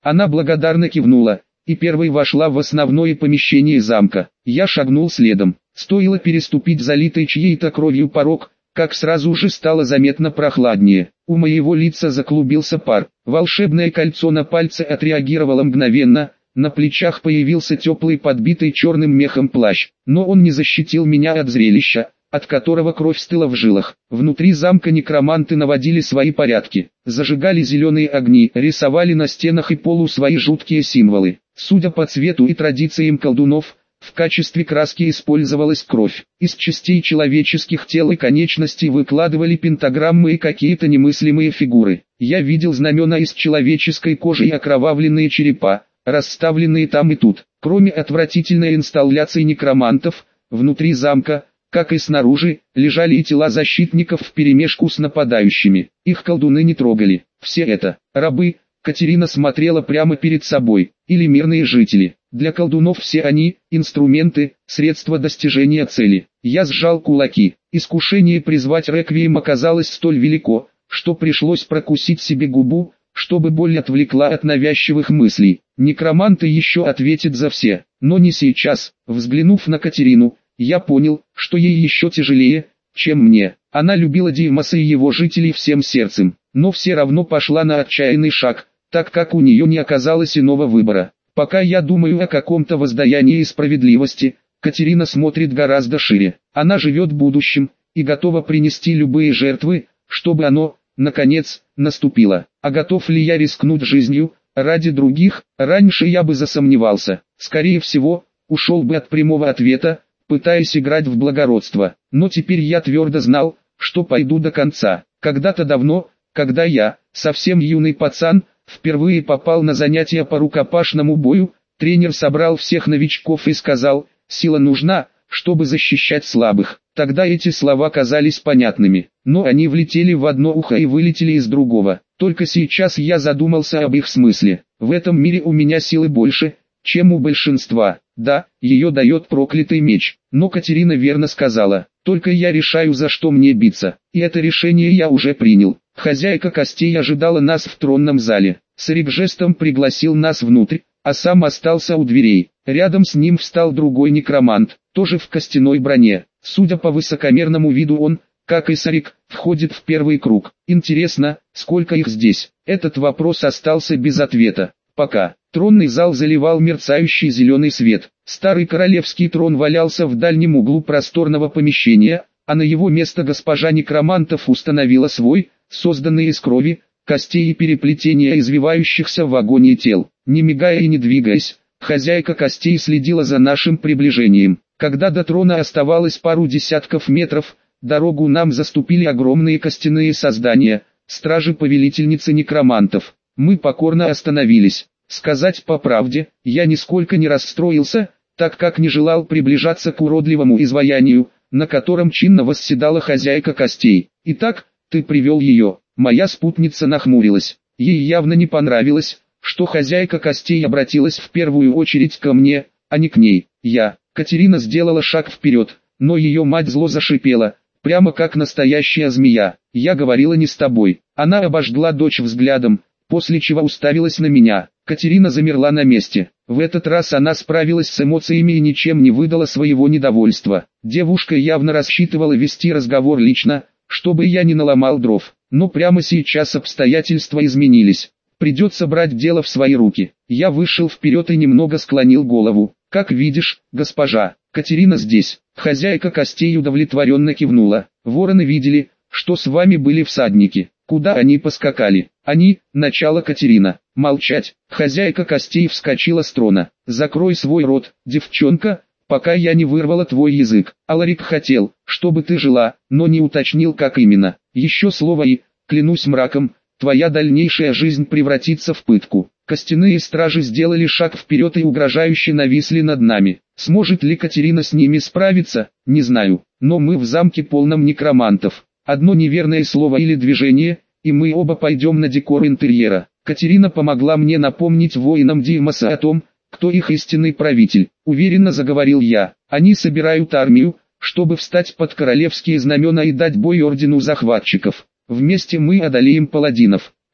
Она благодарно кивнула, и первой вошла в основное помещение замка. Я шагнул следом. Стоило переступить залитый чьей-то кровью порог, как сразу же стало заметно прохладнее. У моего лица заклубился пар. Волшебное кольцо на пальце отреагировало мгновенно. На плечах появился теплый подбитый черным мехом плащ. Но он не защитил меня от зрелища, от которого кровь стыла в жилах. Внутри замка некроманты наводили свои порядки. Зажигали зеленые огни, рисовали на стенах и полу свои жуткие символы. Судя по цвету и традициям колдунов, в качестве краски использовалась кровь. Из частей человеческих тел и конечностей выкладывали пентаграммы и какие-то немыслимые фигуры. Я видел знамена из человеческой кожи и окровавленные черепа, расставленные там и тут. Кроме отвратительной инсталляции некромантов, внутри замка, как и снаружи, лежали и тела защитников вперемешку с нападающими. Их колдуны не трогали. Все это рабы. Катерина смотрела прямо перед собой, или мирные жители. Для колдунов все они – инструменты, средства достижения цели. Я сжал кулаки. Искушение призвать реквием оказалось столь велико, что пришлось прокусить себе губу, чтобы боль отвлекла от навязчивых мыслей. Некроманты еще ответят за все, но не сейчас. Взглянув на Катерину, я понял, что ей еще тяжелее, чем мне. Она любила Димаса и его жителей всем сердцем, но все равно пошла на отчаянный шаг, так как у нее не оказалось иного выбора. Пока я думаю о каком-то воздаянии и справедливости, Катерина смотрит гораздо шире. Она живет будущим и готова принести любые жертвы, чтобы оно, наконец, наступило. А готов ли я рискнуть жизнью ради других? Раньше я бы засомневался. Скорее всего, ушел бы от прямого ответа, пытаясь играть в благородство. Но теперь я твердо знал, что пойду до конца. Когда-то давно, когда я, совсем юный пацан, впервые попал на занятия по рукопашному бою, тренер собрал всех новичков и сказал: «Сила нужна, чтобы защищать слабых». Тогда эти слова казались понятными, но они влетели в одно ухо и вылетели из другого. Только сейчас я задумался об их смысле. В этом мире у меня силы больше, чем у большинства. Да, ее дает проклятый меч, но Катерина верно сказала: «Только я решаю, за что мне биться». И это решение я уже принял. Хозяйка костей ожидала нас в тронном зале. Сарик жестом пригласил нас внутрь, а сам остался у дверей. Рядом с ним встал другой некромант, тоже в костяной броне. Судя по высокомерному виду он, как и Сарик, входит в первый круг. Интересно, сколько их здесь? Этот вопрос остался без ответа. Пока. Тронный зал заливал мерцающий зеленый свет. Старый королевский трон валялся в дальнем углу просторного помещения, а на его место госпожа некромантов установила свой, созданный из крови, костей и переплетения извивающихся в агонии тел. Не мигая и не двигаясь, хозяйка костей следила за нашим приближением. Когда до трона оставалось пару десятков метров, дорогу нам заступили огромные костяные создания, стражи-повелительницы некромантов. Мы покорно остановились. Сказать по правде, я нисколько не расстроился, так как не желал приближаться к уродливому изваянию, на котором чинно восседала хозяйка костей. «Итак, ты привел ее». Моя спутница нахмурилась. Ей явно не понравилось, что хозяйка костей обратилась в первую очередь ко мне, а не к ней. Катерина сделала шаг вперед, но ее мать зло зашипела, прямо как настоящая змея. «Я говорила не с тобой». Она обожгла дочь взглядом, после чего уставилась на меня. Катерина замерла на месте. В этот раз она справилась с эмоциями и ничем не выдала своего недовольства. Девушка явно рассчитывала вести разговор лично, чтобы я не наломал дров. Но прямо сейчас обстоятельства изменились. Придется брать дело в свои руки. Я вышел вперед и немного склонил голову. «Как видишь, госпожа, Катерина здесь». Хозяйка костей удовлетворенно кивнула. «Вороны видели, что с вами были всадники. Куда они поскакали?» «Они, начало Катерина». «Молчать». Хозяйка костей вскочила с трона. «Закрой свой рот, девчонка, пока я не вырвала твой язык. Аларик хотел, чтобы ты жила, но не уточнил, как именно. Еще слово и, клянусь мраком, твоя дальнейшая жизнь превратится в пытку». Костяные стражи сделали шаг вперед и угрожающе нависли над нами. Сможет ли Катерина с ними справиться, не знаю, но мы в замке полном некромантов. Одно неверное слово или движение, и мы оба пойдем на декор интерьера. Катерина помогла мне напомнить воинам Димаса о том, кто их истинный правитель. Уверенно заговорил я. Они собирают армию, чтобы встать под королевские знамена и дать бой ордену захватчиков. Вместе мы одолеем паладинов.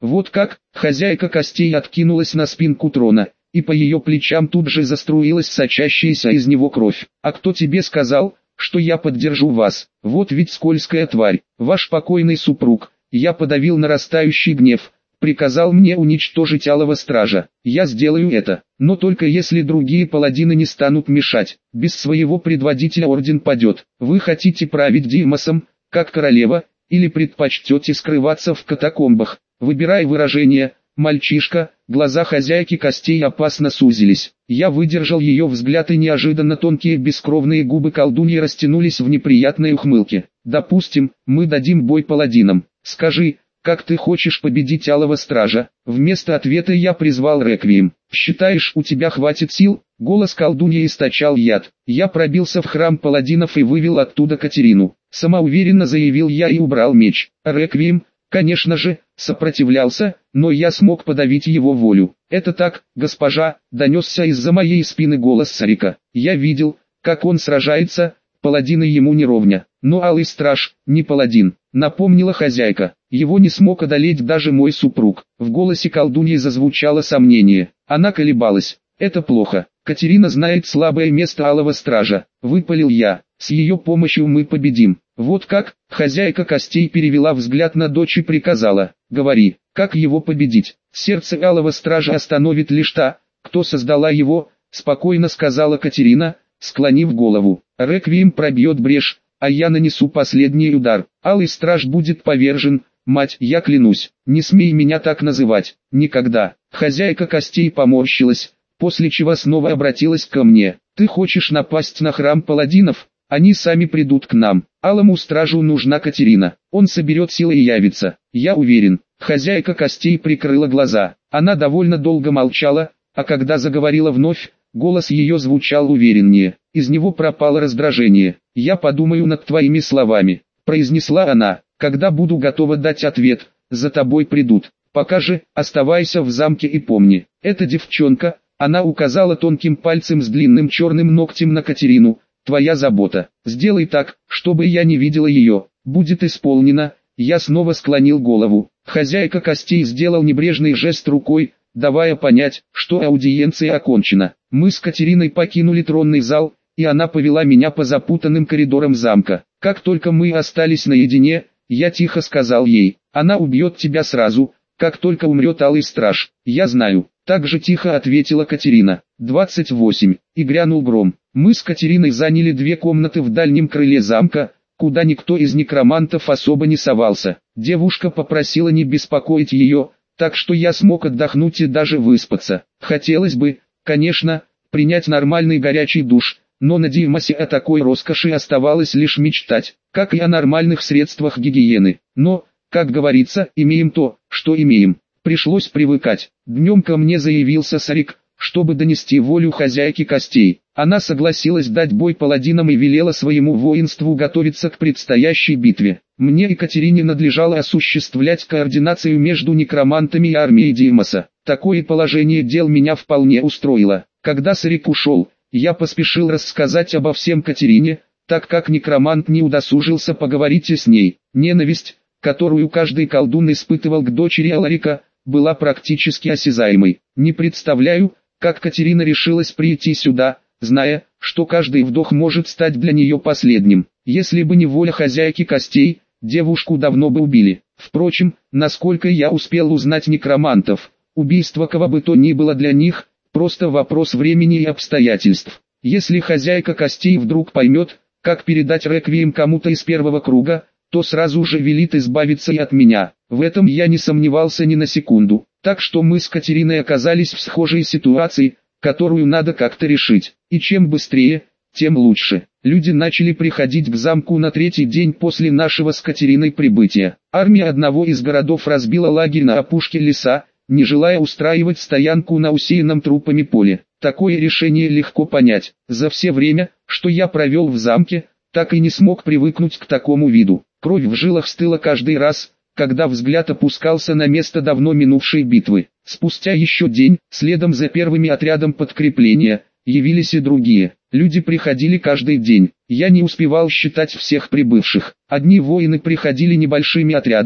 Вот как, хозяйка костей откинулась на спинку трона, и по ее плечам тут же заструилась сочащаяся из него кровь. А кто тебе сказал, что я поддержу вас? Вот ведь скользкая тварь, ваш покойный супруг. Я подавил нарастающий гнев, приказал мне уничтожить Алого Стража. Я сделаю это, но только если другие паладины не станут мешать. Без своего предводителя орден падет. Вы хотите править Димасом, как королева, или предпочтете скрываться в катакомбах? Выбирай выражение, мальчишка. Глаза хозяйки костей опасно сузились. Я выдержал ее взгляд, и неожиданно тонкие бескровные губы колдуньи растянулись в неприятной ухмылке. Допустим, мы дадим бой паладинам. Скажи, как ты хочешь победить Алого Стража? Вместо ответа я призвал реквием. Считаешь, у тебя хватит сил? Голос колдуньи источал яд. Я пробился в храм паладинов и вывел оттуда Катерину. Самоуверенно заявил я и убрал меч. Реквием, конечно же, сопротивлялся, но я смог подавить его волю. «Это так, госпожа», — донесся из-за моей спины голос Сарика. Я видел, как он сражается, паладины ему не ровня. Но Алый Страж, не паладин, напомнила хозяйка. Его не смог одолеть даже мой супруг. В голосе колдуньи зазвучало сомнение. Она колебалась. Это плохо. Катерина знает слабое место Алого Стража. Выпалил я. С ее помощью мы победим. Вот как? Хозяйка костей перевела взгляд на дочь и приказала. Говори, как его победить? Сердце Алого Стража остановит лишь та, кто создала его, спокойно сказала Катерина, склонив голову. Реквием пробьет брешь, а я нанесу последний удар. Алый Страж будет повержен. Мать, я клянусь, не смей меня так называть. Никогда. Хозяйка костей поморщилась, после чего снова обратилась ко мне. Ты хочешь напасть на храм паладинов? Они сами придут к нам. Алому Стражу нужна Катерина. Он соберет силы и явится. Я уверен. Хозяйка костей прикрыла глаза. Она довольно долго молчала, а когда заговорила вновь, голос ее звучал увереннее. Из него пропало раздражение. «Я подумаю над твоими словами», — произнесла она. «Когда буду готова дать ответ, за тобой придут. Пока же, оставайся в замке и помни, эта девчонка», — она указала тонким пальцем с длинным черным ногтем на Катерину, — «твоя забота. Сделай так, чтобы я не видела ее. Будет исполнено». Я снова склонил голову. Хозяйка костей сделал небрежный жест рукой, давая понять, что аудиенция окончена. Мы с Катериной покинули тронный зал, и она повела меня по запутанным коридорам замка. Как только мы остались наедине, я тихо сказал ей: «Она убьет тебя сразу, как только умрет Алый Страж». «Я знаю», — так же тихо ответила Катерина. 28. И грянул гром. Мы с Катериной заняли 2 комнаты в дальнем крыле замка, куда никто из некромантов особо не совался. Девушка попросила не беспокоить ее, так что я смог отдохнуть и даже выспаться. Хотелось бы, конечно, принять нормальный горячий душ, но на Димасе о такой роскоши оставалось лишь мечтать, как и о нормальных средствах гигиены. Но, как говорится, имеем то, что имеем. Пришлось привыкать. Днем ко мне заявился Сарик, чтобы донести волю хозяйки костей. Она согласилась дать бой паладинам и велела своему воинству готовиться к предстоящей битве. Мне и Катерине надлежало осуществлять координацию между некромантами и армией Димаса. Такое положение дел меня вполне устроило. Когда Сарик ушел, я поспешил рассказать обо всем Катерине, так как некромант не удосужился поговорить и с ней. Ненависть, которую каждый колдун испытывал к дочери Аларика, была практически осязаемой. Не представляю, как Катерина решилась прийти сюда, зная, что каждый вдох может стать для нее последним. Если бы не воля хозяйки костей, девушку давно бы убили. Впрочем, насколько я успел узнать некромантов, убийство кого бы то ни было для них – просто вопрос времени и обстоятельств. Если хозяйка костей вдруг поймет, как передать реквием кому-то из первого круга, то сразу же велит избавиться и от меня. В этом я не сомневался ни на секунду. Так что мы с Катериной оказались в схожей ситуации, которую надо как-то решить. И чем быстрее, тем лучше. Люди начали приходить к замку на 3-й день после нашего с Катериной прибытия. Армия одного из городов разбила лагерь на опушке леса, не желая устраивать стоянку на усеянном трупами поле. Такое решение легко понять. За все время, что я провел в замке, так и не смог привыкнуть к такому виду. Кровь в жилах стыла каждый раз, когда взгляд опускался на место давно минувшей битвы. Спустя еще день, следом за первыми отрядом подкрепления, явились и другие. Люди приходили каждый день. Я не успевал считать всех прибывших. Одни воины приходили небольшими отрядами,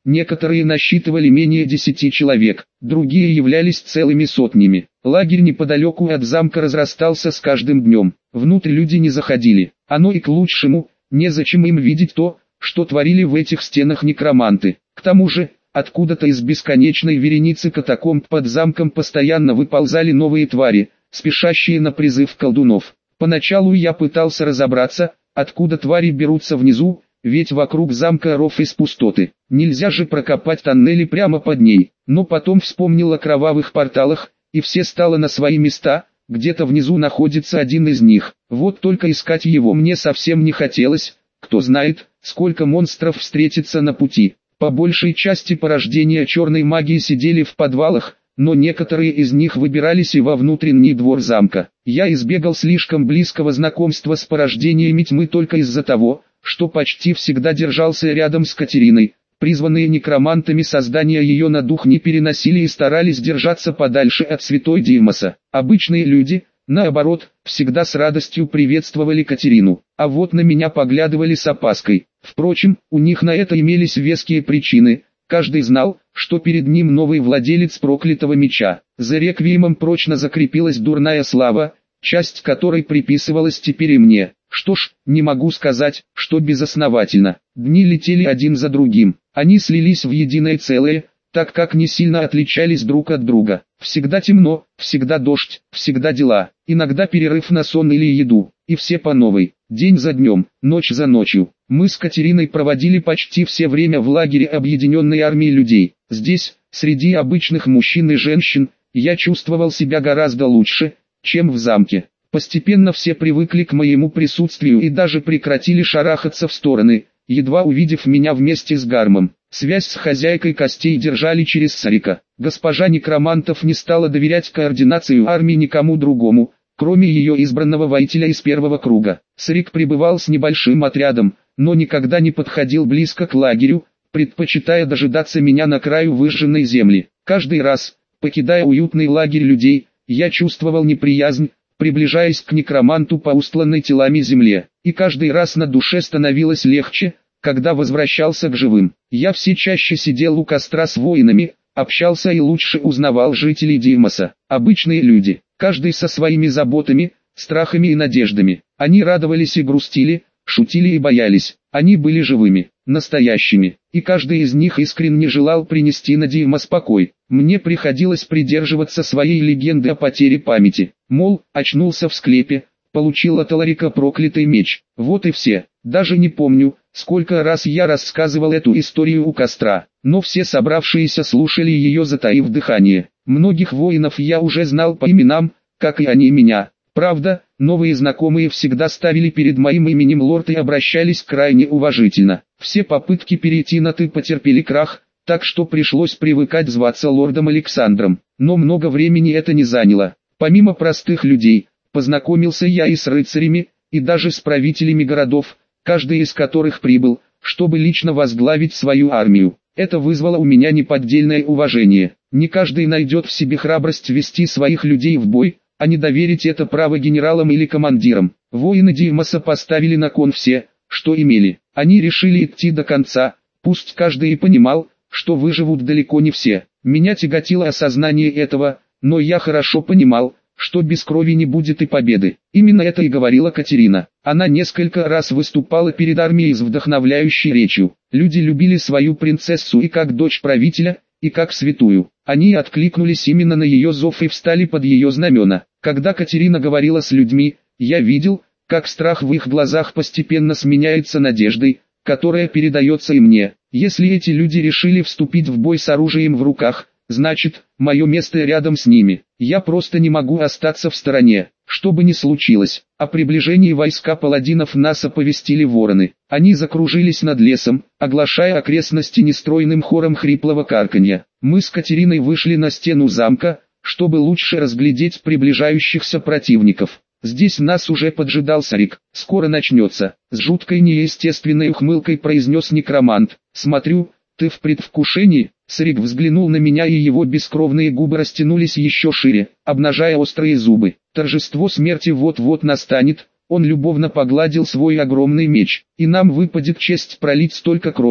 некоторые насчитывали менее 10 человек, другие являлись целыми сотнями. Лагерь неподалеку от замка разрастался с каждым днем, внутрь люди не заходили, оно и к лучшему, незачем им видеть то, что творили в этих стенах некроманты. К тому же, откуда-то из бесконечной вереницы катакомб под замком постоянно выползали новые твари, спешащие на призыв колдунов. Поначалу я пытался разобраться, откуда твари берутся внизу, ведь вокруг замка ров из пустоты. Нельзя же прокопать тоннели прямо под ней. Но потом вспомнил о кровавых порталах, и все стало на свои места, где-то внизу находится один из них. Вот только искать его мне совсем не хотелось, кто знает, сколько монстров встретится на пути. По большей части порождения черной магии сидели в подвалах, но некоторые из них выбирались и во внутренний двор замка. Я избегал слишком близкого знакомства с порождениями тьмы только из-за того, что почти всегда держался рядом с Катериной. Призванные некромантами создания ее на дух не переносили и старались держаться подальше от святой Димаса. Обычные люди, наоборот, всегда с радостью приветствовали Катерину, а вот на меня поглядывали с опаской. Впрочем, у них на это имелись веские причины. Каждый знал, что перед ним новый владелец проклятого меча. За реквиемом прочно закрепилась дурная слава, часть которой приписывалась теперь и мне. Что ж, не могу сказать, что безосновательно. Дни летели один за другим. Они слились в единое целое, так как не сильно отличались друг от друга. Всегда темно, всегда дождь, всегда дела, иногда перерыв на сон или еду, и все по новой, день за днем, ночь за ночью. Мы с Катериной проводили почти все время в лагере объединенной армии людей. Здесь, среди обычных мужчин и женщин, я чувствовал себя гораздо лучше, чем в замке. Постепенно все привыкли к моему присутствию и даже прекратили шарахаться в стороны, едва увидев меня вместе с Гармом. Связь с хозяйкой костей держали через Сарика. Госпожа Некромантов не стала доверять координацию армии никому другому, кроме ее избранного воителя из первого круга. Сарик пребывал с небольшим отрядом, но никогда не подходил близко к лагерю, предпочитая дожидаться меня на краю выжженной земли. Каждый раз, покидая уютный лагерь людей, я чувствовал неприязнь, приближаясь к некроманту по устланной телами земле, и каждый раз на душе становилось легче, когда возвращался к живым. Я все чаще сидел у костра с воинами, общался и лучше узнавал жителей Димаса. Обычные люди, каждый со своими заботами, страхами и надеждами. Они радовались и грустили, шутили и боялись. Они были живыми, настоящими, и каждый из них искренне желал принести на Димас покой. Мне приходилось придерживаться своей легенды о потере памяти. Мол, очнулся в склепе, получил от Аларика проклятый меч. Вот и все. Даже не помню, сколько раз я рассказывал эту историю у костра, но все собравшиеся слушали ее, затаив дыхание. Многих воинов я уже знал по именам, как и они меня. Правда, новые знакомые всегда ставили перед моим именем лорд и обращались крайне уважительно. Все попытки перейти на «ты» потерпели крах, так что пришлось привыкать зваться лордом Александром. Но много времени это не заняло. Помимо простых людей, познакомился я и с рыцарями, и даже с правителями городов, каждый из которых прибыл, чтобы лично возглавить свою армию. Это вызвало у меня неподдельное уважение. Не каждый найдет в себе храбрость вести своих людей в бой, а не доверить это право генералам или командирам. Воины Димаса поставили на кон все, что имели. Они решили идти до конца, пусть каждый и понимал, что выживут далеко не все. Меня тяготило осознание этого, но я хорошо понимал, что без крови не будет и победы. Именно это и говорила Катерина. Она несколько раз выступала перед армией с вдохновляющей речью. Люди любили свою принцессу и как дочь правителя, и как святую. Они откликнулись именно на ее зов и встали под ее знамена. Когда Катерина говорила с людьми, я видел, как страх в их глазах постепенно сменяется надеждой, которая передается и мне. Если эти люди решили вступить в бой с оружием в руках, значит, мое место рядом с ними. Я просто не могу остаться в стороне. Что бы ни случилось, о приближении войска паладинов нас оповестили вороны. Они закружились над лесом, оглашая окрестности нестройным хором хриплого карканья. Мы с Катериной вышли на стену замка, чтобы лучше разглядеть приближающихся противников. Здесь нас уже поджидал Сарик. «Скоро начнется», — с жуткой неестественной ухмылкой произнес некромант. «Смотрю, ты в предвкушении». Сарик взглянул на меня, и его бескровные губы растянулись еще шире, обнажая острые зубы. Торжество смерти вот-вот настанет. Он любовно погладил свой огромный меч. «И нам выпадет честь пролить столько крови,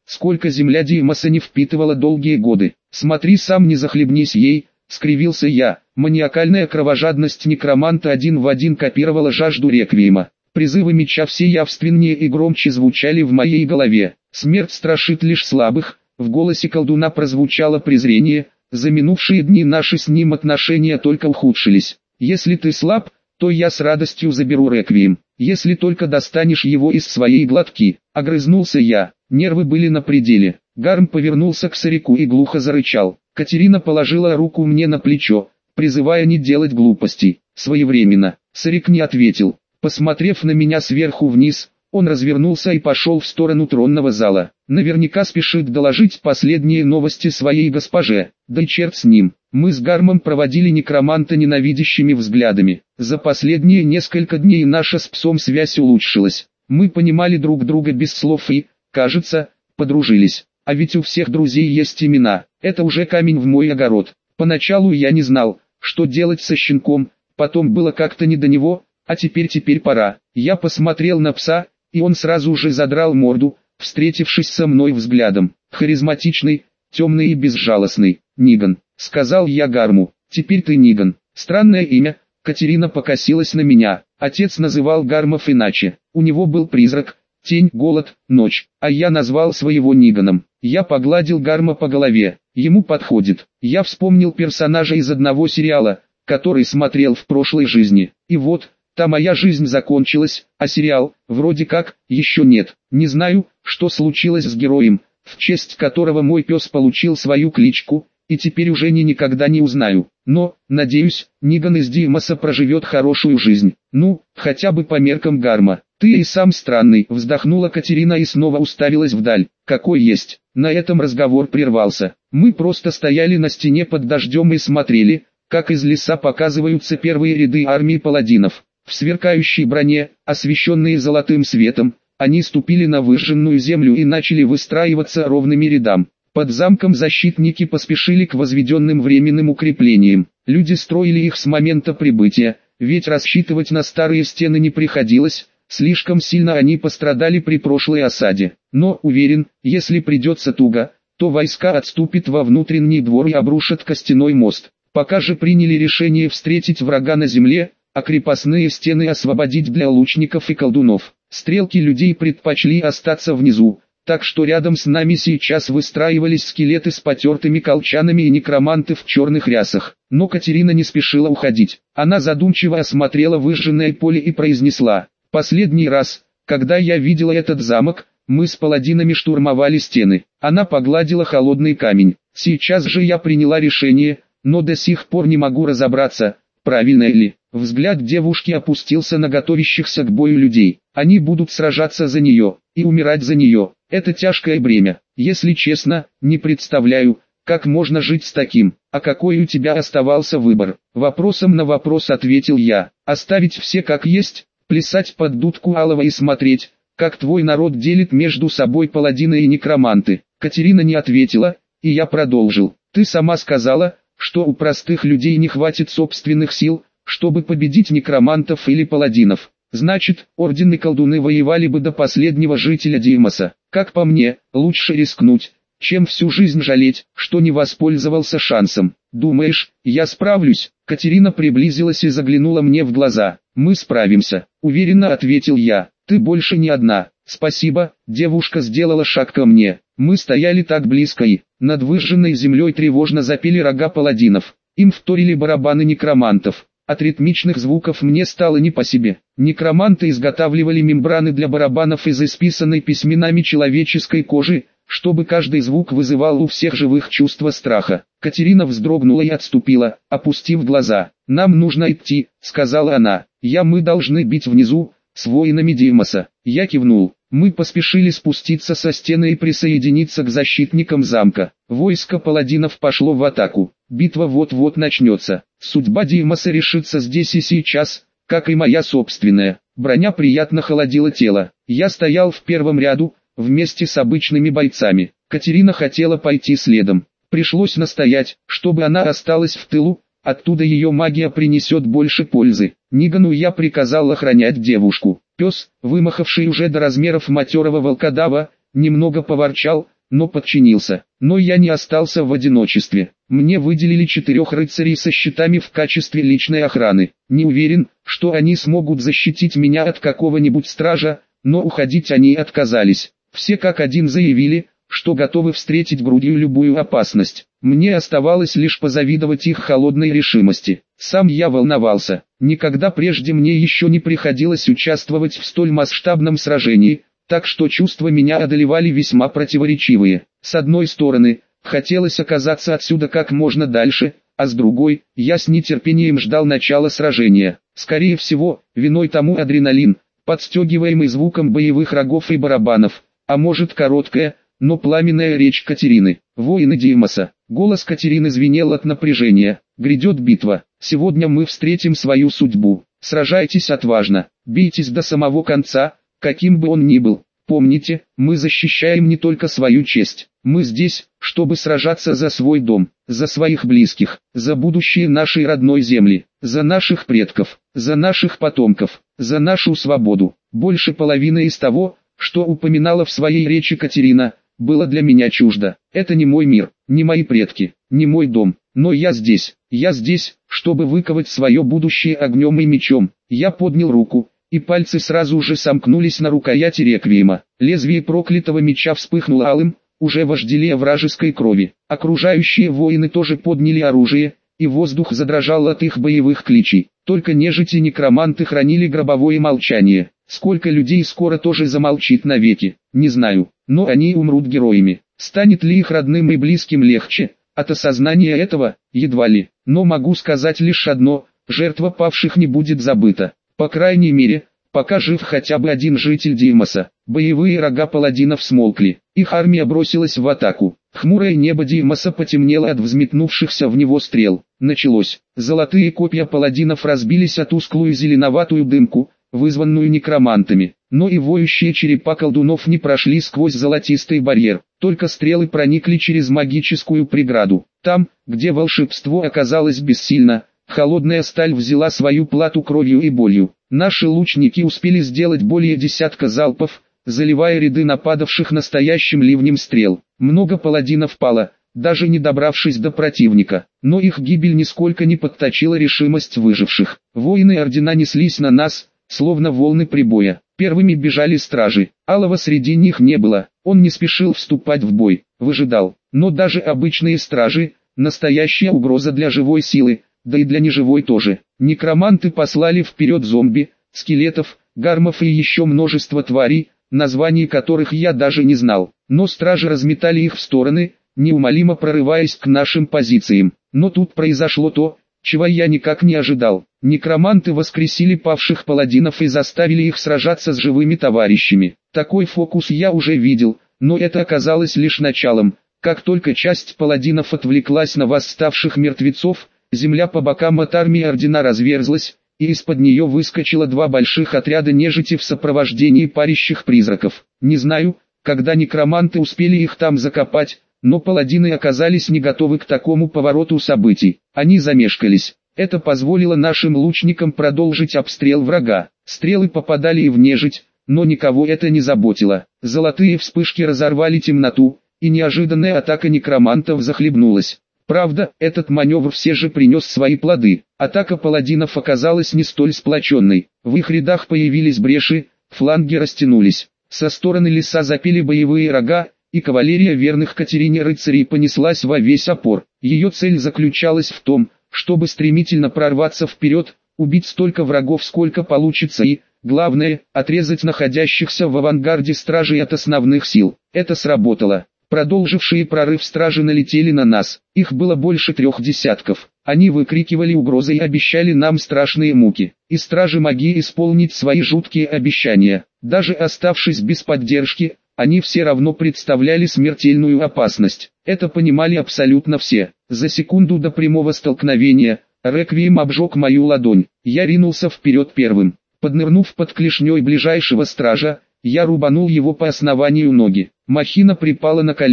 сколько земля Димаса не впитывала долгие годы. Смотри сам, не захлебнись ей, скривился я. Маниакальная кровожадность некроманта один в один копировала жажду реквиема. Призывы меча все явственнее и громче звучали в моей голове. Смерть страшит лишь слабых. В голосе колдуна прозвучало презрение. За минувшие дни наши с ним отношения только ухудшились. Если ты слаб, то я с радостью заберу реквием. Если только достанешь его из своей глотки. Огрызнулся я. Нервы были на пределе. Гарм повернулся к Сарику и глухо зарычал. Катерина положила руку мне на плечо, призывая не делать глупостей. Своевременно. Сарик не ответил. Посмотрев на меня сверху вниз, он развернулся и пошел в сторону тронного зала. Наверняка спешит доложить последние новости своей госпоже. Да и черт с ним. Мы с Гармом проводили некроманта ненавидящими взглядами. За последние несколько дней наша с псом связь улучшилась. Мы понимали друг друга без слов и, кажется, подружились. А ведь у всех друзей есть имена. Это уже камень в мой огород. Поначалу я не знал, что делать со щенком, потом было как-то не до него, а теперь пора. Я посмотрел на пса, и он сразу же задрал морду, встретившись со мной взглядом. Харизматичный, темный и безжалостный. «Ниган», — сказал я Гарму. «Теперь ты Ниган». Странное имя. Катерина покосилась на меня. Отец называл Гармов иначе. У него был призрак, тень, голод, ночь, а я назвал своего Ниганом. Я погладил Гарма по голове. Ему подходит. Я вспомнил персонажа из одного сериала, который смотрел в прошлой жизни. И вот, та моя жизнь закончилась, а сериал, вроде как, еще нет. Не знаю, что случилось с героем, в честь которого мой пес получил свою кличку, и теперь уже никогда не узнаю. Но, надеюсь, Ниган из Димаса проживет хорошую жизнь. Ну, хотя бы по меркам Гарма. «Ты и сам странный», — вздохнула Катерина и снова уставилась вдаль. «Какой есть». На этом разговор прервался. Мы просто стояли на стене под дождем и смотрели, как из леса показываются первые ряды армии паладинов. В сверкающей броне, освещенные золотым светом, они ступили на выжженную землю и начали выстраиваться ровными рядам. Под замком защитники поспешили к возведенным временным укреплениям. Люди строили их с момента прибытия, ведь рассчитывать на старые стены не приходилось, слишком сильно они пострадали при прошлой осаде. Но, уверен, если придется туго, то войска отступят во внутренний двор и обрушат костяной мост. Пока же приняли решение встретить врага на земле, а крепостные стены освободить для лучников и колдунов. Стрелки людей предпочли остаться внизу, так что рядом с нами сейчас выстраивались скелеты с потертыми колчанами и некроманты в черных рясах. Но Катерина не спешила уходить. Она задумчиво осмотрела выжженное поле и произнесла: «Последний раз, когда я видела этот замок, мы с паладинами штурмовали стены». Она погладила холодный камень. «Сейчас же я приняла решение, но до сих пор не могу разобраться, правильно ли». Взгляд девушки опустился на готовящихся к бою людей. Они будут сражаться за нее, и умирать за нее. Это тяжкое бремя. Если честно, не представляю, как можно жить с таким. А какой у тебя оставался выбор? Вопросом на вопрос ответил я. Оставить все как есть, плясать под дудку алого и смотреть, как твой народ делит между собой паладины и некроманты. Катерина не ответила, и я продолжил. Ты сама сказала, что у простых людей не хватит собственных сил, чтобы победить некромантов или паладинов. Значит, орден и колдуны воевали бы до последнего жителя Димаса. Как по мне, лучше рискнуть, чем всю жизнь жалеть, что не воспользовался шансом. Думаешь, я справлюсь? Катерина приблизилась и заглянула мне в глаза. Мы справимся, уверенно ответил я. Ты больше не одна. Спасибо. Девушка сделала шаг ко мне. Мы стояли так близко и, над выжженной землей тревожно запели рога паладинов. Им вторили барабаны некромантов. От ритмичных звуков мне стало не по себе. Некроманты изготавливали мембраны для барабанов из исписанной письменами человеческой кожи, чтобы каждый звук вызывал у всех живых чувство страха. Катерина вздрогнула и отступила, опустив глаза. «Нам нужно идти», — сказала она. Мы должны бить внизу, с воинами Димаса». Я кивнул. Мы поспешили спуститься со стены и присоединиться к защитникам замка. Войско паладинов пошло в атаку. Битва вот-вот начнется. Судьба Димаса решится здесь и сейчас, как и моя собственная. Броня приятно холодила тело. Я стоял в первом ряду, вместе с обычными бойцами. Катерина хотела пойти следом. Пришлось настоять, чтобы она осталась в тылу, оттуда ее магия принесет больше пользы. Нигану я приказал охранять девушку. Пес, вымахавший уже до размеров матерого волкодава, немного поворчал, но подчинился. Но я не остался в одиночестве. Мне выделили 4 рыцарей со щитами в качестве личной охраны. Не уверен, что они смогут защитить меня от какого-нибудь стража, но уходить они отказались. Все как один заявили, что готовы встретить грудью любую опасность. Мне оставалось лишь позавидовать их холодной решимости. Сам я волновался. Никогда прежде мне еще не приходилось участвовать в столь масштабном сражении, так что чувства меня одолевали весьма противоречивые. С одной стороны, хотелось оказаться отсюда как можно дальше, а с другой, я с нетерпением ждал начала сражения. Скорее всего, виной тому адреналин, подстегиваемый звуком боевых рогов и барабанов, а может короткая, но пламенная речь Катерины. Воины Димаса. Голос Катерины звенел от напряжения. Грядет битва. Сегодня мы встретим свою судьбу. Сражайтесь отважно. Бийтесь до самого конца, каким бы он ни был. Помните, мы защищаем не только свою честь. Мы здесь, чтобы сражаться за свой дом, за своих близких, за будущее нашей родной земли, за наших предков, за наших потомков, за нашу свободу. Больше половины из того, что упоминала в своей речи Катерина, было для меня чуждо. Это не мой мир, не мои предки, не мой дом, но я здесь, чтобы выковать свое будущее огнем и мечом. Я поднял руку, и пальцы сразу же сомкнулись на рукояти реквиема. Лезвие проклятого меча вспыхнуло алым, уже вожделея вражеской крови. Окружающие воины тоже подняли оружие, и воздух задрожал от их боевых кличей. Только нежить и некроманты хранили гробовое молчание. Сколько людей скоро тоже замолчит навеки, не знаю, но они умрут героями. Станет ли их родным и близким легче? От осознания этого, едва ли. Но могу сказать лишь одно: жертва павших не будет забыта. По крайней мере, пока жив хотя бы один житель Димаса. Боевые рога паладинов смолкли. Их армия бросилась в атаку. Хмурое небо Димаса потемнело от взметнувшихся в него стрел. Началось. Золотые копья паладинов разбились о тусклую зеленоватую дымку, вызванную некромантами. Но и воющие черепа колдунов не прошли сквозь золотистый барьер. Только стрелы проникли через магическую преграду. Там, где волшебство оказалось бессильно, холодная сталь взяла свою плату кровью и болью. Наши лучники успели сделать более десятка залпов, заливая ряды нападавших настоящим ливнем стрел. Много паладинов пало, даже не добравшись до противника. Но их гибель нисколько не подточила решимость выживших. Воины ордена неслись на нас, словно волны прибоя. Первыми бежали стражи. Алого среди них не было. Он не спешил вступать в бой, выжидал. Но даже обычные стражи – настоящая угроза для живой силы, да и для неживой тоже. Некроманты послали вперед зомби, скелетов, гармов и еще множество тварей, названий которых я даже не знал. Но стражи разметали их в стороны, неумолимо прорываясь к нашим позициям. Но тут произошло то, чего я никак не ожидал. Некроманты воскресили павших паладинов и заставили их сражаться с живыми товарищами. Такой фокус я уже видел, но это оказалось лишь началом. Как только часть паладинов отвлеклась на восставших мертвецов, земля по бокам от армии ордена разверзлась, и из-под нее выскочило 2 больших отряда нежити в сопровождении парящих призраков. Не знаю, когда некроманты успели их там закопать, но паладины оказались не готовы к такому повороту событий. Они замешкались. Это позволило нашим лучникам продолжить обстрел врага. Стрелы попадали и в нежить, но никого это не заботило. Золотые вспышки разорвали темноту, и неожиданная атака некромантов захлебнулась. Правда, этот маневр все же принес свои плоды. Атака паладинов оказалась не столь сплоченной. В их рядах появились бреши, фланги растянулись. Со стороны леса запели боевые рога, и кавалерия верных Катерине рыцарей понеслась во весь опор. Ее цель заключалась в том, чтобы стремительно прорваться вперед, убить столько врагов, сколько получится и, главное, отрезать находящихся в авангарде стражей от основных сил. Это сработало. Продолжившие прорыв стражи налетели на нас. Их было больше 3 десятков. Они выкрикивали угрозы и обещали нам страшные муки. И стражи могли исполнить свои жуткие обещания. Даже оставшись без поддержки, они все равно представляли смертельную опасность. Это понимали абсолютно все. За секунду до прямого столкновения, реквием обжег мою ладонь. Я ринулся вперед первым. Поднырнув под клешней ближайшего стража, я рубанул его по основанию ноги. Махина припала на колено.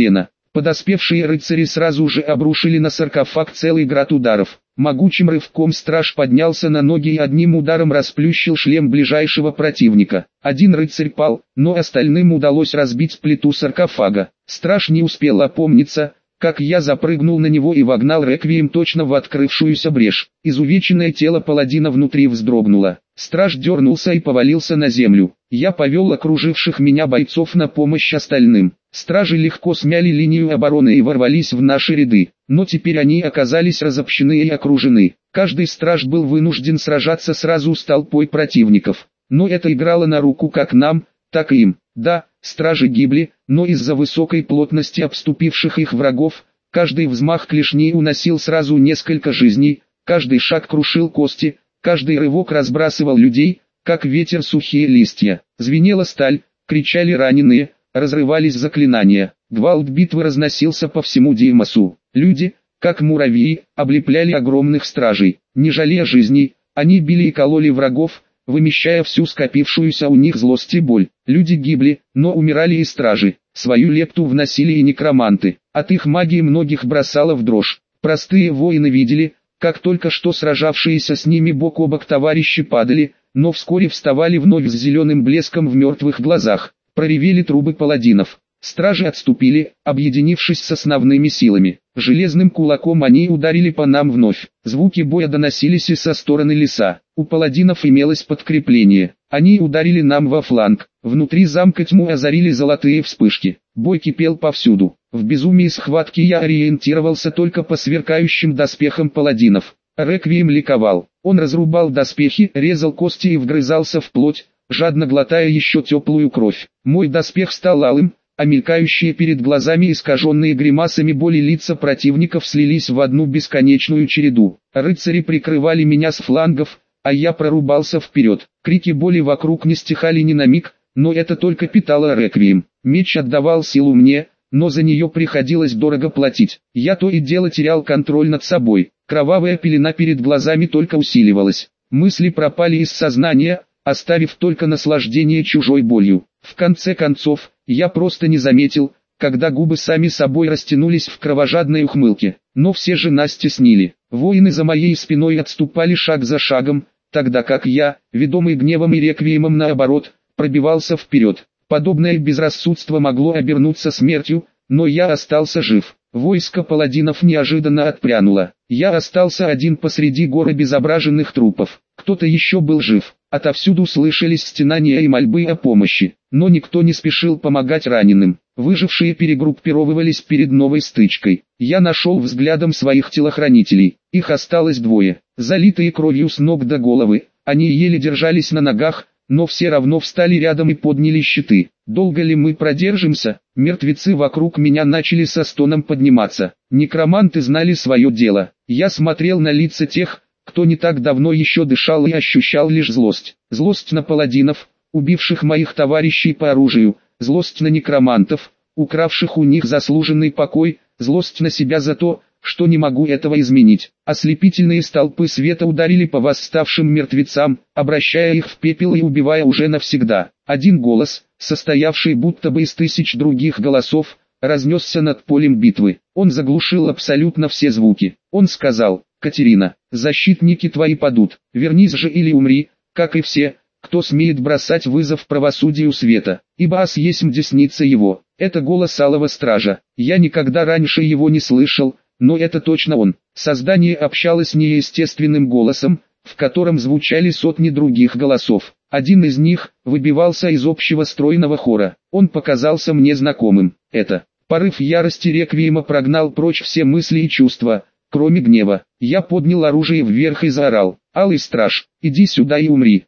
Подоспевшие рыцари сразу же обрушили на саркофаг целый град ударов. Могучим рывком страж поднялся на ноги и одним ударом расплющил шлем ближайшего противника. Один рыцарь пал, но остальным удалось разбить плиту саркофага. Страж не успел опомниться, как я запрыгнул на него и вогнал реквием точно в открывшуюся брешь. Изувеченное тело паладина внутри вздрогнуло. Страж дернулся и повалился на землю. Я повел окруживших меня бойцов на помощь остальным. Стражи легко смяли линию обороны и ворвались в наши ряды, но теперь они оказались разобщены и окружены. Каждый страж был вынужден сражаться сразу с толпой противников, но это играло на руку как нам, так и им. Да, стражи гибли, но из-за высокой плотности обступивших их врагов, каждый взмах клешней уносил сразу несколько жизней, каждый шаг крушил кости, каждый рывок разбрасывал людей, как ветер сухие листья. Звенела сталь, кричали раненые, разрывались заклинания. Гвалт битвы разносился по всему Деймосу. Люди, как муравьи, облепляли огромных стражей. Не жалея жизней, они били и кололи врагов, вымещая всю скопившуюся у них злость и боль. Люди гибли, но умирали и стражи. Свою лепту вносили и некроманты. От их магии многих бросало в дрожь. Простые воины видели, как только что сражавшиеся с ними бок о бок товарищи падали, но вскоре вставали вновь с зеленым блеском в мертвых глазах. Проревели трубы паладинов. Стражи отступили, объединившись с основными силами. Железным кулаком они ударили по нам вновь. Звуки боя доносились и со стороны леса. У паладинов имелось подкрепление. Они ударили нам во фланг. Внутри замка тьму озарили золотые вспышки. Бой кипел повсюду. В безумии схватки я ориентировался только по сверкающим доспехам паладинов. Реквием ликовал. Он разрубал доспехи, резал кости и вгрызался в плоть, жадно глотая еще теплую кровь. Мой доспех стал алым, а мелькающие перед глазами искаженные гримасами боли лица противников слились в одну бесконечную череду. Рыцари прикрывали меня с флангов, а я прорубался вперед. Крики боли вокруг не стихали ни на миг, но это только питало реквием. Меч отдавал силу мне, но за нее приходилось дорого платить. Я то и дело терял контроль над собой. Кровавая пелена перед глазами только усиливалась. Мысли пропали из сознания, оставив только наслаждение чужой болью. В конце концов, я просто не заметил, когда губы сами собой растянулись в кровожадной ухмылке. Но все же нас теснили. Воины за моей спиной отступали шаг за шагом, тогда как я, ведомый гневом и реквиемом наоборот, пробивался вперед. Подобное безрассудство могло обернуться смертью, но я остался жив. Войско паладинов неожиданно отпрянуло. Я остался один посреди горы обезображенных трупов. Кто-то еще был жив. Отовсюду слышались стенания и мольбы о помощи, но никто не спешил помогать раненым. Выжившие перегруппировывались перед новой стычкой. Я нашел взглядом своих телохранителей. Их осталось двое. Залитые кровью с ног до головы, они еле держались на ногах, но все равно встали рядом и подняли щиты. Долго ли мы продержимся? Мертвецы вокруг меня начали со стоном подниматься. Некроманты знали свое дело. Я смотрел на лица тех, кто не так давно еще дышал и ощущал лишь злость. Злость на паладинов, убивших моих товарищей по оружию, злость на некромантов, укравших у них заслуженный покой, злость на себя за то, что не могу этого изменить. Ослепительные столпы света ударили по восставшим мертвецам, обращая их в пепел и убивая уже навсегда. Один голос, состоявший будто бы из тысяч других голосов, разнесся над полем битвы. Он заглушил абсолютно все звуки. Он сказал: «Катерина, защитники твои падут, вернись же или умри, как и все, кто смеет бросать вызов правосудию света, ибо ас есть десница его». Это голос Алого Стража. Я никогда раньше его не слышал, но это точно он. Создание общалось неестественным голосом, в котором звучали сотни других голосов. Один из них выбивался из общего стройного хора. Он показался мне знакомым. Это порыв ярости реквиема прогнал прочь все мысли и чувства, кроме гнева. Я поднял оружие вверх и заорал: «Алый Страж, иди сюда и умри».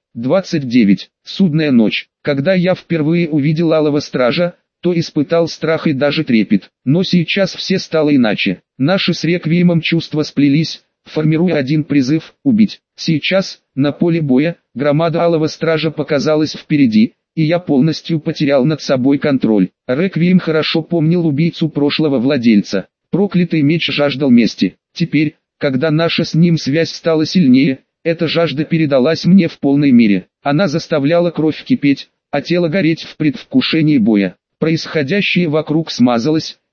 29. Судная ночь. Когда я впервые увидел Алого Стража, то испытал страх и даже трепет. Но сейчас все стало иначе. Наши с реквиемом чувства сплелись, формируя один призыв — убить. Сейчас, на поле боя, громада Алого Стража показалась впереди, и я полностью потерял над собой контроль. Реквием хорошо помнил убийцу прошлого владельца. Проклятый меч жаждал мести. Теперь, когда наша с ним связь стала сильнее, эта жажда передалась мне в полной мере. Она заставляла кровь кипеть, а тело гореть в предвкушении боя. Происходящее вокруг смазалось,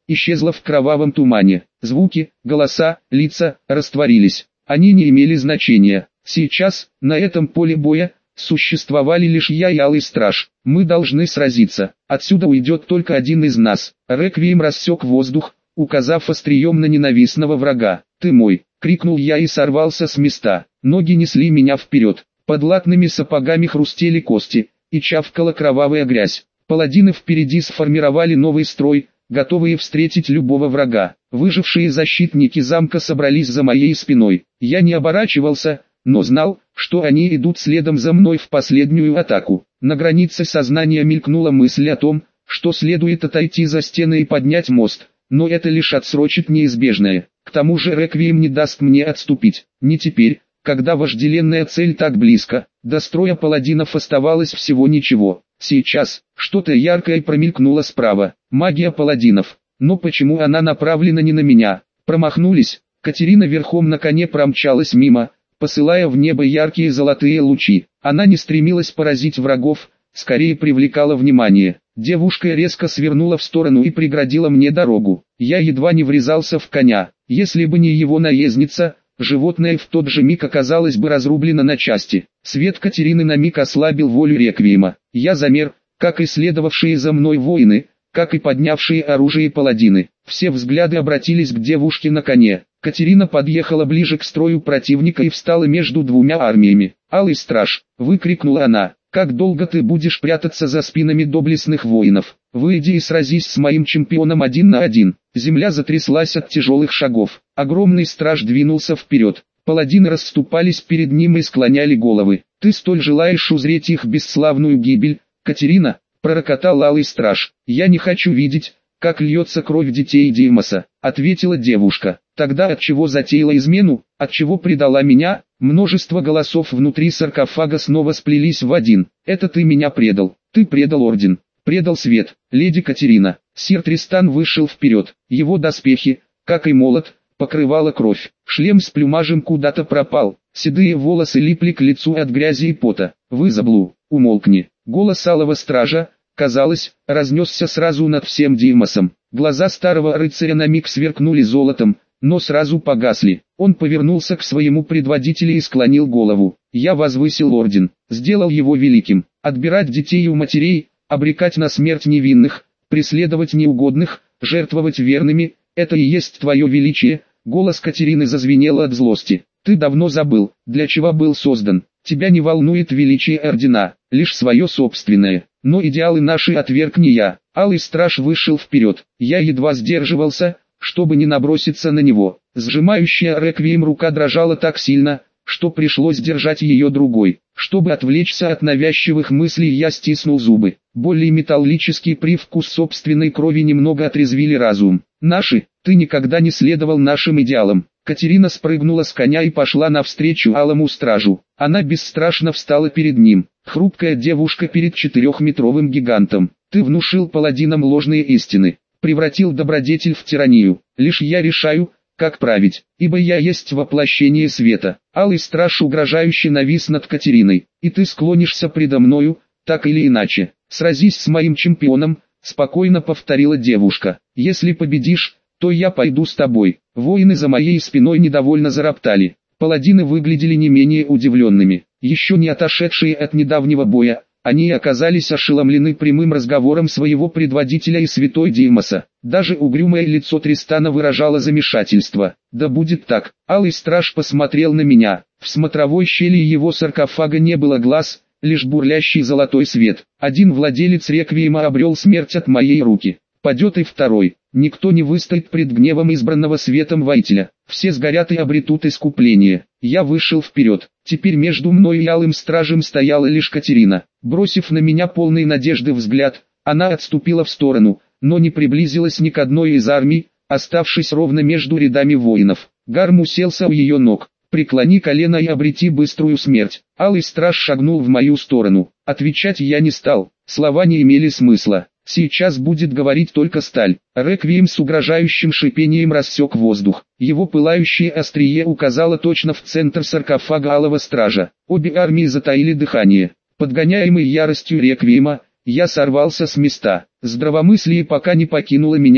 исчезла в кровавом тумане. Звуки, голоса, лица растворились. Они не имели значения. Сейчас, на этом поле боя, существовали лишь я и Алый Страж. Мы должны сразиться. Отсюда уйдет только один из нас. Реквием рассек воздух, указав острием на ненавистного врага. «Ты мой!» — крикнул я и сорвался с места. Ноги несли меня вперед. Под латными сапогами хрустели кости, и чавкала кровавая грязь. Паладины впереди сформировали новый строй, готовые встретить любого врага. Выжившие защитники замка собрались за моей спиной. Я не оборачивался, но знал, что они идут следом за мной в последнюю атаку. На границе сознания мелькнула мысль о том, что следует отойти за стены и поднять мост, но это лишь отсрочит неизбежное. К тому же Реквием не даст мне отступить. Не теперь, когда вожделенная цель так близко. До строя паладинов оставалось всего ничего. Сейчас, что-то яркое промелькнуло справа. Магия паладинов. Но почему она направлена не на меня? Промахнулись. Катерина верхом на коне промчалась мимо, посылая в небо яркие золотые лучи. Она не стремилась поразить врагов, скорее привлекала внимание. Девушка резко свернула в сторону и преградила мне дорогу. Я едва не врезался в коня. Если бы не его наездница, животное в тот же миг оказалось бы разрублено на части. Свет Катерины на миг ослабил волю Реквиема. Я замер, как и следовавшие за мной воины, как и поднявшие оружие паладины. Все взгляды обратились к девушке на коне. Катерина подъехала ближе к строю противника и встала между двумя армиями. «Алый Страж!» — выкрикнула она. «Как долго ты будешь прятаться за спинами доблестных воинов? Выйди и сразись с моим чемпионом 1 на 1. Земля затряслась от тяжелых шагов. Огромный страж двинулся вперед. Паладины расступались перед ним и склоняли головы. «Ты столь желаешь узреть их бесславную гибель, Катерина?» — пророкотал Алый Страж. «Я не хочу видеть, как льется кровь детей Димаса», — ответила девушка. «Тогда отчего затеяла измену, отчего предала меня?» Множество голосов внутри саркофага снова сплелись в один. «Это ты меня предал, ты предал Орден, предал свет, леди Катерина». Сир Тристан вышел вперед. Его доспехи, как и молот, покрывала кровь. Шлем с плюмажем куда-то пропал. Седые волосы липли к лицу от грязи и пота. «Вы заблу, умолкни». Голос Алого Стража, казалось, разнесся сразу над всем Димасом. Глаза старого рыцаря на миг сверкнули золотом, но сразу погасли. Он повернулся к своему предводителю и склонил голову. «Я возвысил Орден, сделал его великим. Отбирать детей у матерей, обрекать на смерть невинных, преследовать неугодных, жертвовать верными — это и есть твое величие». Голос Катерины зазвенел от злости. «Ты давно забыл, для чего был создан. Тебя не волнует величие Ордена, лишь свое собственное. Но идеалы наши отверг не я». Алый Страж вышел вперед. Я едва сдерживался, чтобы не наброситься на него. Сжимающая Реквием рука дрожала так сильно, что пришлось держать ее другой. Чтобы отвлечься от навязчивых мыслей, я стиснул зубы. Боль и металлический привкус собственной крови немного отрезвили разум. «Наши, ты никогда не следовал нашим идеалам». Катерина спрыгнула с коня и пошла навстречу Алому Стражу. Она бесстрашно встала перед ним. Хрупкая девушка перед 4-метровым гигантом. «Ты внушил паладинам ложные истины, превратил добродетель в тиранию. Лишь я решаю, как править, ибо я есть воплощение света». Алый Страж угрожающе навис над Катериной. «И ты склонишься предо мною, так или иначе. Сразись с моим чемпионом», — спокойно повторила девушка. «Если победишь, то я пойду с тобой». Воины за моей спиной недовольно зароптали. Паладины выглядели не менее удивленными. Еще не отошедшие от недавнего боя, они оказались ошеломлены прямым разговором своего предводителя и святой Димаса. Даже угрюмое лицо Тристана выражало замешательство. «Да будет так». Алый Страж посмотрел на меня. В смотровой щели его саркофага не было глаз, лишь бурлящий золотой свет. Один владелец Реквиема обрел смерть от моей руки. Падет и второй. Никто не выстоит пред гневом избранного светом воителя. Все сгорят и обретут искупление. Я вышел вперед. Теперь между мной и Алым Стражем стояла лишь Катерина. Бросив на меня полный надежды взгляд, она отступила в сторону, но не приблизилась ни к одной из армий, оставшись ровно между рядами воинов. Гарм уселся у ее ног. «Преклони колено и обрети быструю смерть». Алый Страж шагнул в мою сторону. Отвечать я не стал. Слова не имели смысла. Сейчас будет говорить только сталь. Реквием с угрожающим шипением рассек воздух. Его пылающее острие указало точно в центр саркофага Алого Стража. Обе армии затаили дыхание. Подгоняемый яростью Реквиема, я сорвался с места. Здравомыслие пока не покинуло меня,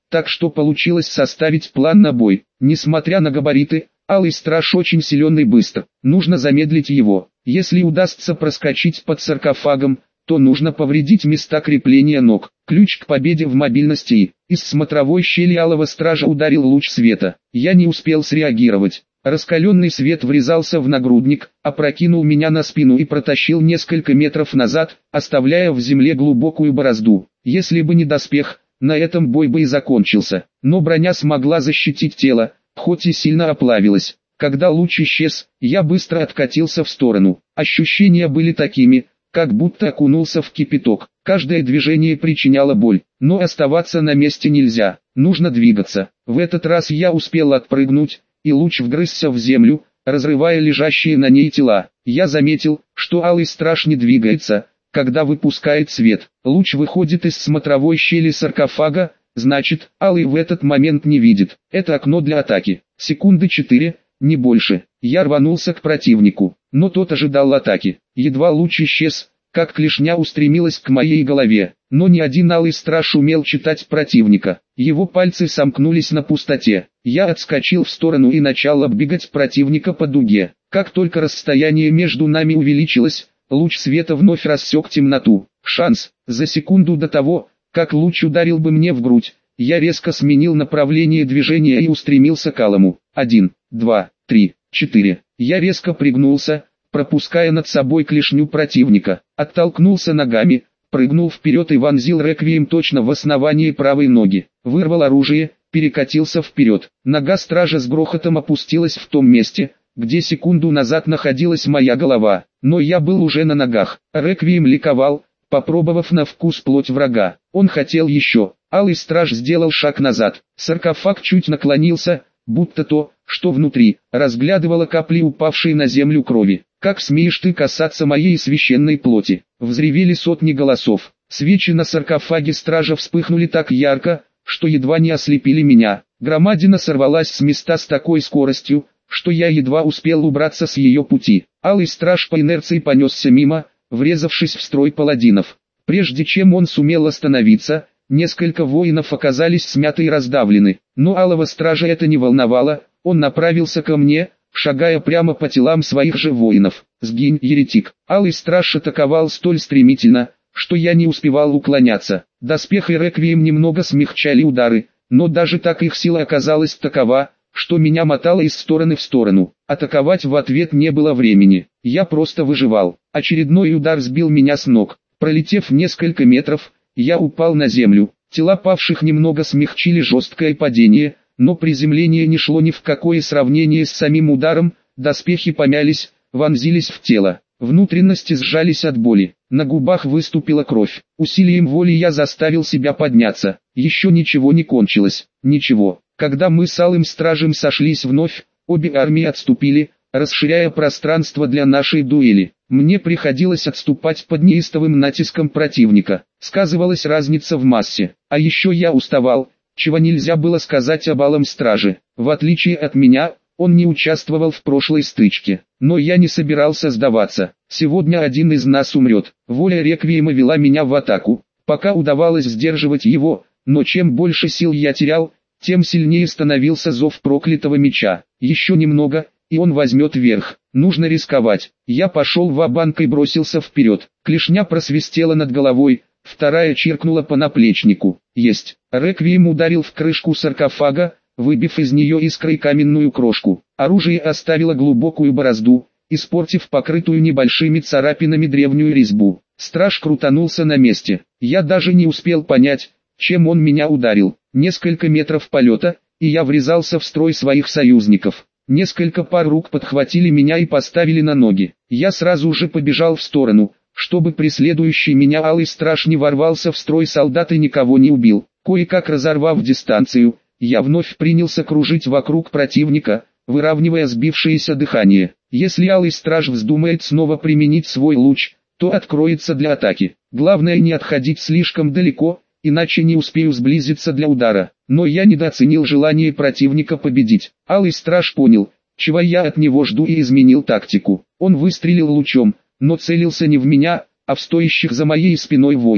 так что получилось составить план на бой. Несмотря на габариты, Алый Страж очень силен и быстр, нужно замедлить его. Если удастся проскочить под саркофагом, то нужно повредить места крепления ног. Ключ к победе в мобильности. Из смотровой щели Алого Стража ударил луч света. Я не успел среагировать. Раскаленный свет врезался в нагрудник, опрокинул меня на спину и протащил несколько метров назад, оставляя в земле глубокую борозду. Если бы не доспех, на этом бой бы и закончился. Но броня смогла защитить тело, хоть и сильно оплавилась. Когда луч исчез, я быстро откатился в сторону. Ощущения были такими, как будто окунулся в кипяток. Каждое движение причиняло боль, но оставаться на месте нельзя, нужно двигаться. В этот раз я успел отпрыгнуть, и луч вгрызся в землю, разрывая лежащие на ней тела. Я заметил, что Алый Страж не двигается, когда выпускает свет. Луч выходит из смотровой щели саркофага, значит, Алый в этот момент не видит. Это окно для атаки. Секунды 4, не больше. Я рванулся к противнику, но тот ожидал атаки. Едва луч исчез, как клешня устремилась к моей голове. Но ни один Алый Страж умел читать противника. Его пальцы сомкнулись на пустоте. Я отскочил в сторону и начал оббегать противника по дуге. Как только расстояние между нами увеличилось, луч света вновь рассек темноту. Шанс. За секунду до того, как луч ударил бы мне в грудь, я резко сменил направление движения и устремился к Алому. 1, 2, 3, 4. Я резко пригнулся, пропуская над собой клешню противника. Оттолкнулся ногами, прыгнул вперед и вонзил реквием точно в основание правой ноги. Вырвал оружие, перекатился вперед. Нога стража с грохотом опустилась в том месте, где секунду назад находилась моя голова. Но я был уже на ногах. Реквием ликовал, попробовав на вкус плоть врага. Он хотел еще. Алый Страж сделал шаг назад. Саркофаг чуть наклонился, будто то, что внутри, разглядывало капли упавшей на землю крови. «Как смеешь ты касаться моей священной плоти?» Взревели сотни голосов. Свечи на саркофаге стража вспыхнули так ярко, что едва не ослепили меня. Громадина сорвалась с места с такой скоростью, что я едва успел убраться с ее пути. Алый Страж по инерции понесся мимо, врезавшись в строй паладинов. Прежде чем он сумел остановиться, несколько воинов оказались смяты и раздавлены. Но Алого Стража это не волновало, он направился ко мне, шагая прямо по телам своих же воинов. «Сгинь, еретик!» Алый Страж атаковал столь стремительно, что я не успевал уклоняться. Доспех и реквием немного смягчали удары, но даже так их сила оказалась такова, что меня мотало из стороны в сторону. Атаковать в ответ не было времени, я просто выживал. Очередной удар сбил меня с ног. Пролетев несколько метров, я упал на землю. Тела павших немного смягчили жесткое падение, но приземление не шло ни в какое сравнение с самим ударом. Доспехи помялись, вонзились в тело. Внутренности сжались от боли. На губах выступила кровь. Усилием воли я заставил себя подняться. Еще ничего не кончилось. Ничего. Когда мы с Алым Стражем сошлись вновь, обе армии отступили, расширяя пространство для нашей дуэли. Мне приходилось отступать под неистовым натиском противника. Сказывалась разница в массе. А еще я уставал, чего нельзя было сказать об Алом Страже. В отличие от меня, он не участвовал в прошлой стычке. Но я не собирался сдаваться. Сегодня один из нас умрет. Воля реквиема вела меня в атаку. Пока удавалось сдерживать его, но чем больше сил я терял, тем сильнее становился зов проклятого меча. Еще немного, и он возьмет верх. Нужно рисковать. Я пошел ва-банк и бросился вперед. Клешня просвистела над головой, вторая чиркнула по наплечнику. Есть. Реквием ударил в крышку саркофага, выбив из нее искрой каменную крошку. Оружие оставило глубокую борозду, испортив покрытую небольшими царапинами древнюю резьбу. Страж крутанулся на месте. Я даже не успел понять, чем он меня ударил. Несколько метров полета, и я врезался в строй своих союзников. Несколько пар рук подхватили меня и поставили на ноги. Я сразу же побежал в сторону, чтобы преследующий меня Алый Страж не ворвался в строй солдат и никого не убил. Кое-как разорвав дистанцию, я вновь принялся кружить вокруг противника, выравнивая сбившееся дыхание. Если Алый Страж вздумает снова применить свой луч, то откроется для атаки. Главное не отходить слишком далеко, иначе не успею сблизиться для удара. Но я недооценил желание противника победить. Алый Страж понял, чего я от него жду, и изменил тактику. Он выстрелил лучом, но целился не в меня, а в стоящих за моей спиной воинов.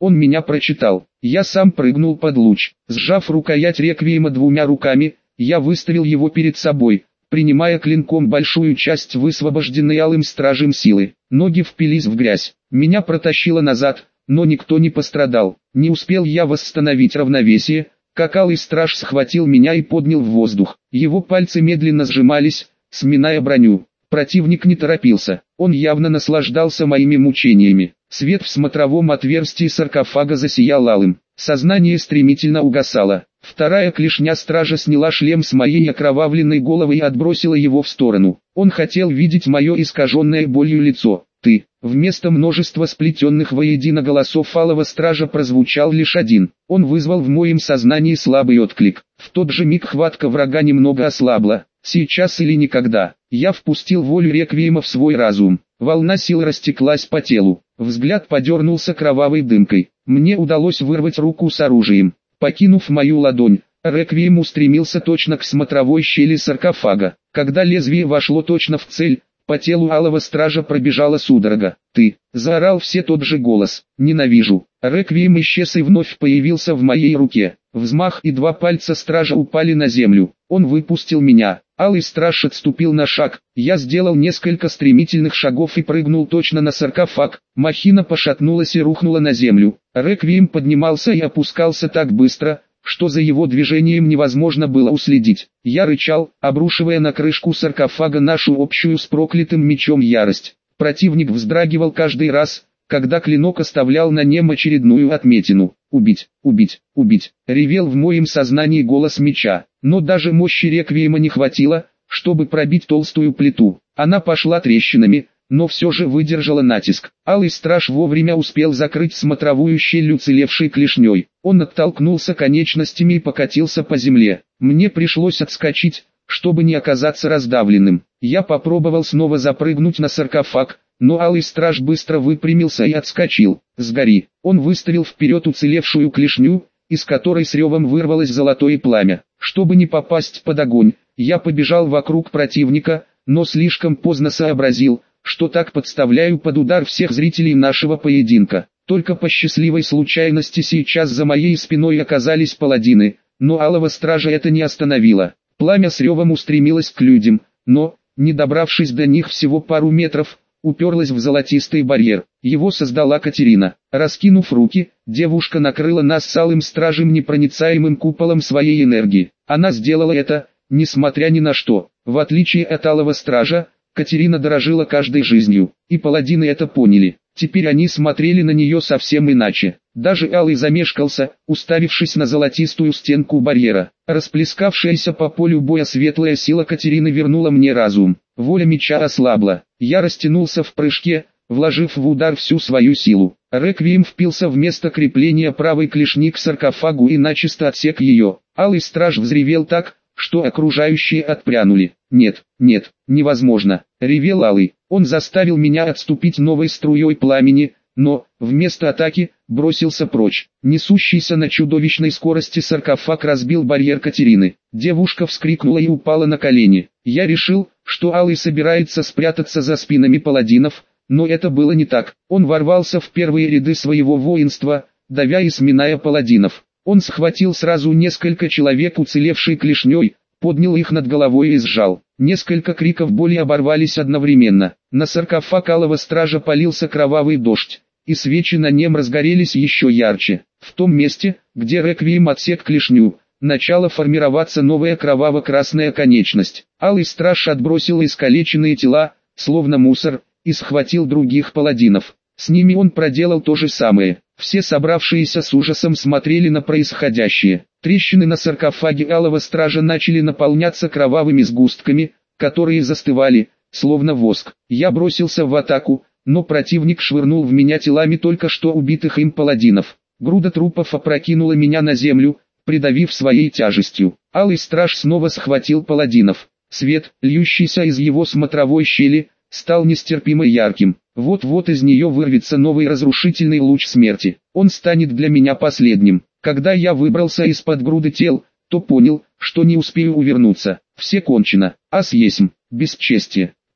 Он меня прочитал. Я сам прыгнул под луч. Сжав рукоять реквиема двумя руками, я выставил его перед собой, принимая клинком большую часть высвобожденной алым стражем силы. Ноги впились в грязь. Меня протащило назад, но никто не пострадал. Не успел я восстановить равновесие, как алый страж схватил меня и поднял в воздух. Его пальцы медленно сжимались, сминая броню. Противник не торопился, он явно наслаждался моими мучениями. Свет в смотровом отверстии саркофага засиял алым. Сознание стремительно угасало. Вторая клешня стража сняла шлем с моей окровавленной головы и отбросила его в сторону. Он хотел видеть мое искаженное болью лицо. «Ты». Вместо множества сплетенных воедино голосов алого стража прозвучал лишь один. Он вызвал в моем сознании слабый отклик. В тот же миг хватка врага немного ослабла. Сейчас или никогда. Я впустил волю реквиема в свой разум. Волна сил растеклась по телу. Взгляд подернулся кровавой дымкой. Мне удалось вырвать руку с оружием. Покинув мою ладонь, реквием устремился точно к смотровой щели саркофага. Когда лезвие вошло точно в цель, по телу алого стража пробежала судорога. «Ты!» — заорал все тот же голос. «Ненавижу!» Реквием исчез и вновь появился в моей руке. Взмах, и два пальца стража упали на землю. Он выпустил меня. Алый страж отступил на шаг. Я сделал несколько стремительных шагов и прыгнул точно на саркофаг. Махина пошатнулась и рухнула на землю. Реквием поднимался и опускался так быстро, что за его движением невозможно было уследить. Я рычал, обрушивая на крышку саркофага нашу общую с проклятым мечом ярость. Противник вздрагивал каждый раз, когда клинок оставлял на нем очередную отметину. «Убить, убить, убить!» — ревел в моем сознании голос меча. Но даже мощи реквиема не хватило, чтобы пробить толстую плиту. Она пошла трещинами, но все же выдержала натиск. Алый страж вовремя успел закрыть смотровую щель уцелевшей клешней. Он оттолкнулся конечностями и покатился по земле. Мне пришлось отскочить, чтобы не оказаться раздавленным. Я попробовал снова запрыгнуть на саркофаг, но алый страж быстро выпрямился и отскочил. «Сгори!» Он выставил вперед уцелевшую клешню, из которой с ревом вырвалось золотое пламя. Чтобы не попасть под огонь, я побежал вокруг противника, но слишком поздно сообразил, что так подставляю под удар всех зрителей нашего поединка. Только по счастливой случайности сейчас за моей спиной оказались паладины, но алого стража это не остановило. Пламя с ревом устремилось к людям, но, не добравшись до них всего пару метров, уперлась в золотистый барьер. Его создала Катерина. Раскинув руки, девушка накрыла нас с алым стражем непроницаемым куполом своей энергии. Она сделала это, несмотря ни на что. В отличие от алого стража, Катерина дорожила каждой жизнью, и паладины это поняли. Теперь они смотрели на нее совсем иначе. Даже алый замешкался, уставившись на золотистую стенку барьера. Расплескавшаяся по полю боя светлая сила Катерины вернула мне разум. Воля меча ослабла. Я растянулся в прыжке, вложив в удар всю свою силу. Реквием впился вместо крепления правой клешни к саркофагу и начисто отсек ее. Алый страж взревел так, что окружающие отпрянули. «Нет, нет, невозможно!» — ревел алый. Он заставил меня отступить новой струей пламени, но, вместо атаки, бросился прочь. Несущийся на чудовищной скорости саркофаг разбил барьер Катерины. Девушка вскрикнула и упала на колени. Я решил, что алый собирается спрятаться за спинами паладинов, но это было не так. Он ворвался в первые ряды своего воинства, давя и сминая паладинов. Он схватил сразу несколько человек уцелевшей клешней, поднял их над головой и сжал. Несколько криков боли оборвались одновременно. На саркофаг алого стража полился кровавый дождь, и свечи на нем разгорелись еще ярче. В том месте, где реквием отсек клешню, начала формироваться новая кроваво-красная конечность. Алый страж отбросил искалеченные тела, словно мусор, и схватил других паладинов. С ними он проделал то же самое. Все собравшиеся с ужасом смотрели на происходящее. Трещины на саркофаге алого стража начали наполняться кровавыми сгустками, которые застывали, словно воск. Я бросился в атаку, но противник швырнул в меня телами только что убитых им паладинов. Груда трупов опрокинула меня на землю, придавив своей тяжестью. Алый страж снова схватил паладинов. Свет, льющийся из его смотровой щели, стал нестерпимо ярким. Вот-вот из нее вырвется новый разрушительный луч смерти. Он станет для меня последним. Когда я выбрался из-под груды тел, то понял, что не успею увернуться. Все кончено. Ас есмь, бесчестие.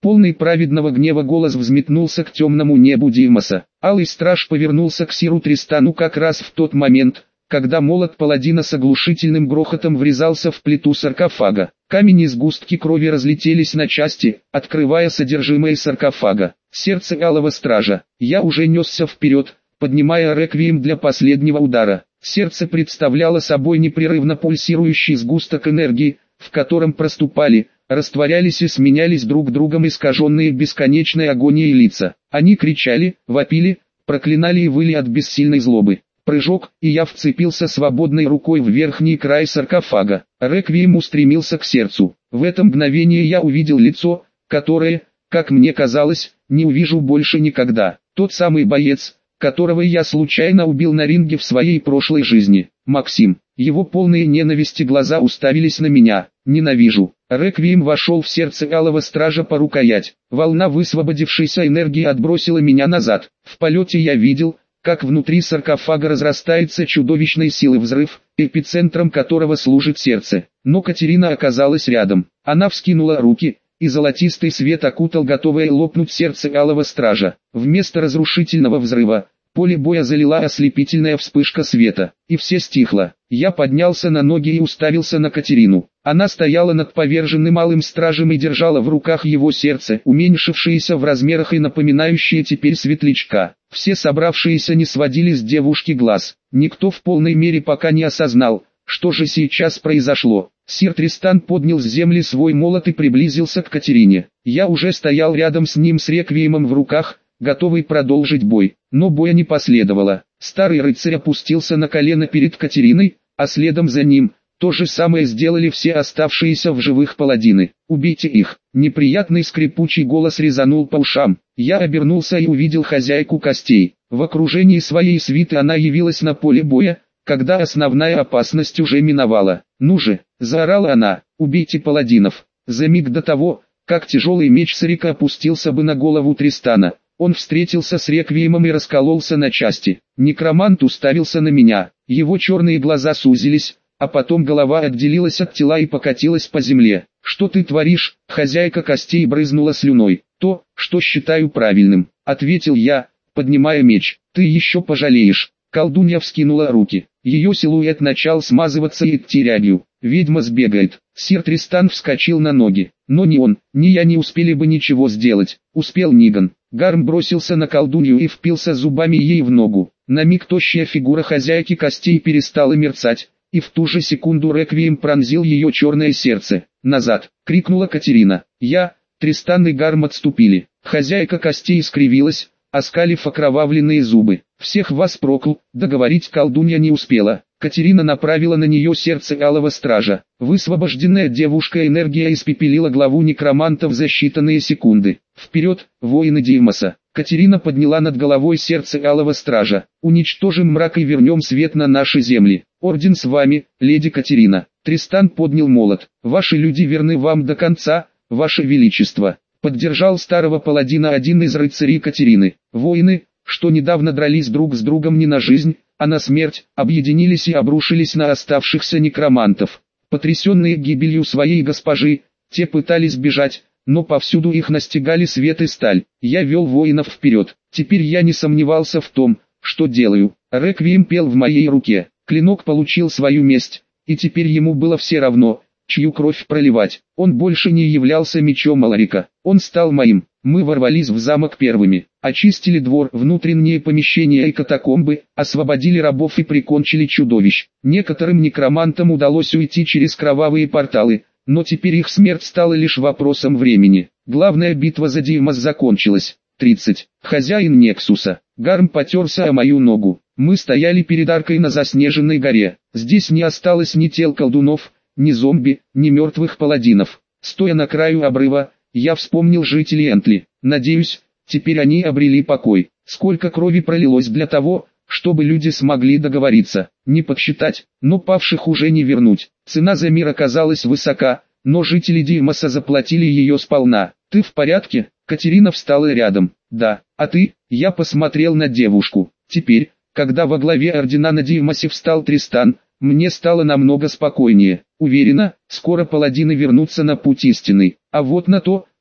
Полный праведного гнева голос взметнулся к темному небу Дивмоса. Алый страж повернулся к Сиру Тристану как раз в тот момент, когда молот паладина с оглушительным грохотом врезался в плиту саркофага. Камень и сгустки крови разлетелись на части, открывая содержимое саркофага. Сердце алого стража. Я уже несся вперед, поднимая реквием для последнего удара. Сердце представляло собой непрерывно пульсирующий сгусток энергии, в котором проступали, растворялись и сменялись друг другом искаженные бесконечной агонией лица. Они кричали, вопили, проклинали и выли от бессильной злобы. Прыжок, и я вцепился свободной рукой в верхний край саркофага. Реквием устремился к сердцу. В это мгновение я увидел лицо, которое, как мне казалось, не увижу больше никогда. Тот самый боец, которого я случайно убил на ринге в своей прошлой жизни. Максим. Его полные ненависти глаза уставились на меня. Ненавижу. Реквием вошел в сердце алого стража по рукоять. Волна высвободившейся энергии отбросила меня назад. В полете я видел, как внутри саркофага разрастается чудовищной силы взрыв, эпицентром которого служит сердце. Но Катерина оказалась рядом. Она вскинула руки, и золотистый свет окутал готовое лопнуть сердце алого стража. Вместо разрушительного взрыва, поле боя залила ослепительная вспышка света, и все стихло. Я поднялся на ноги и уставился на Катерину. Она стояла над поверженным алым стражем и держала в руках его сердце, уменьшившееся в размерах и напоминающее теперь светлячка. Все собравшиеся не сводили с девушки глаз. Никто в полной мере пока не осознал, что же сейчас произошло. Сир Тристан поднял с земли свой молот и приблизился к Катерине. Я уже стоял рядом с ним с реквиемом в руках, готовый продолжить бой. Но боя не последовало. Старый рыцарь опустился на колено перед Катериной, а следом за ним то же самое сделали все оставшиеся в живых паладины. «Убейте их!» Неприятный скрипучий голос резанул по ушам. Я обернулся и увидел хозяйку костей. В окружении своей свиты она явилась на поле боя, когда основная опасность уже миновала. «Ну же!» – заорала она. «Убейте паладинов!» За миг до того, как тяжелый меч Сарика опустился бы на голову Тристана, он встретился с реквиемом и раскололся на части. Некромант уставился на меня. Его черные глаза сузились, а потом голова отделилась от тела и покатилась по земле. «Что ты творишь?» Хозяйка костей брызнула слюной. «То, что считаю правильным», — ответил я, поднимая меч. «Ты еще пожалеешь». Колдунья вскинула руки. Ее силуэт начал смазываться и идти рябью. «Ведьма сбегает». Сир Тристан вскочил на ноги. Но ни он, ни я не успели бы ничего сделать. Успел Ниган. Гарм бросился на колдунью и впился зубами ей в ногу. На миг тощая фигура хозяйки костей перестала мерцать, и в ту же секунду реквием пронзил ее черное сердце. «Назад!» — крикнула Катерина. Тристан и Гарм отступили. Хозяйка костей скривилась, оскалив окровавленные зубы. «Всех вас проклял!» Договорить колдунья не успела. Катерина направила на нее сердце алого стража. Высвобожденная девушка энергия испепелила главу некромантов за считанные секунды. «Вперед, воины Дивмоса!» Катерина подняла над головой сердце алого стража. «Уничтожим мрак и вернем свет на наши земли. Орден с вами, леди Катерина». Тристан поднял молот. «Ваши люди верны вам до конца, ваше величество», — поддержал старого паладина один из рыцарей Катерины. Воины, что недавно дрались друг с другом не на жизнь, а на смерть, объединились и обрушились на оставшихся некромантов. Потрясенные гибелью своей госпожи, те пытались бежать, но повсюду их настигали свет и сталь. Я вел воинов вперед. Теперь я не сомневался в том, что делаю. Реквием пел в моей руке. Клинок получил свою месть, и теперь ему было все равно, чью кровь проливать. Он больше не являлся мечом Аларика. Он стал моим. Мы ворвались в замок первыми, очистили двор, внутренние помещения и катакомбы, освободили рабов и прикончили чудовищ. Некоторым некромантам удалось уйти через кровавые порталы, но теперь их смерть стала лишь вопросом времени. Главная битва за Дивмос закончилась. 30. Хозяин Нексуса. Гарм потерся о мою ногу. Мы стояли перед аркой на заснеженной горе. Здесь не осталось ни тел колдунов, ни зомби, ни мертвых паладинов. Стоя на краю обрыва, я вспомнил жителей Энтли. Надеюсь, теперь они обрели покой. Сколько крови пролилось для того, чтобы люди смогли договориться. Не подсчитать, но павших уже не вернуть. Цена за мир оказалась высока, но жители Дивмоса заплатили ее сполна. «Ты в порядке?» Катерина встала рядом. «Да, а ты?» Я посмотрел на девушку. Теперь, когда во главе ордена на Дивмосе встал Тристан, мне стало намного спокойнее. Уверена, скоро паладины вернутся на путь истинный. А вот на то,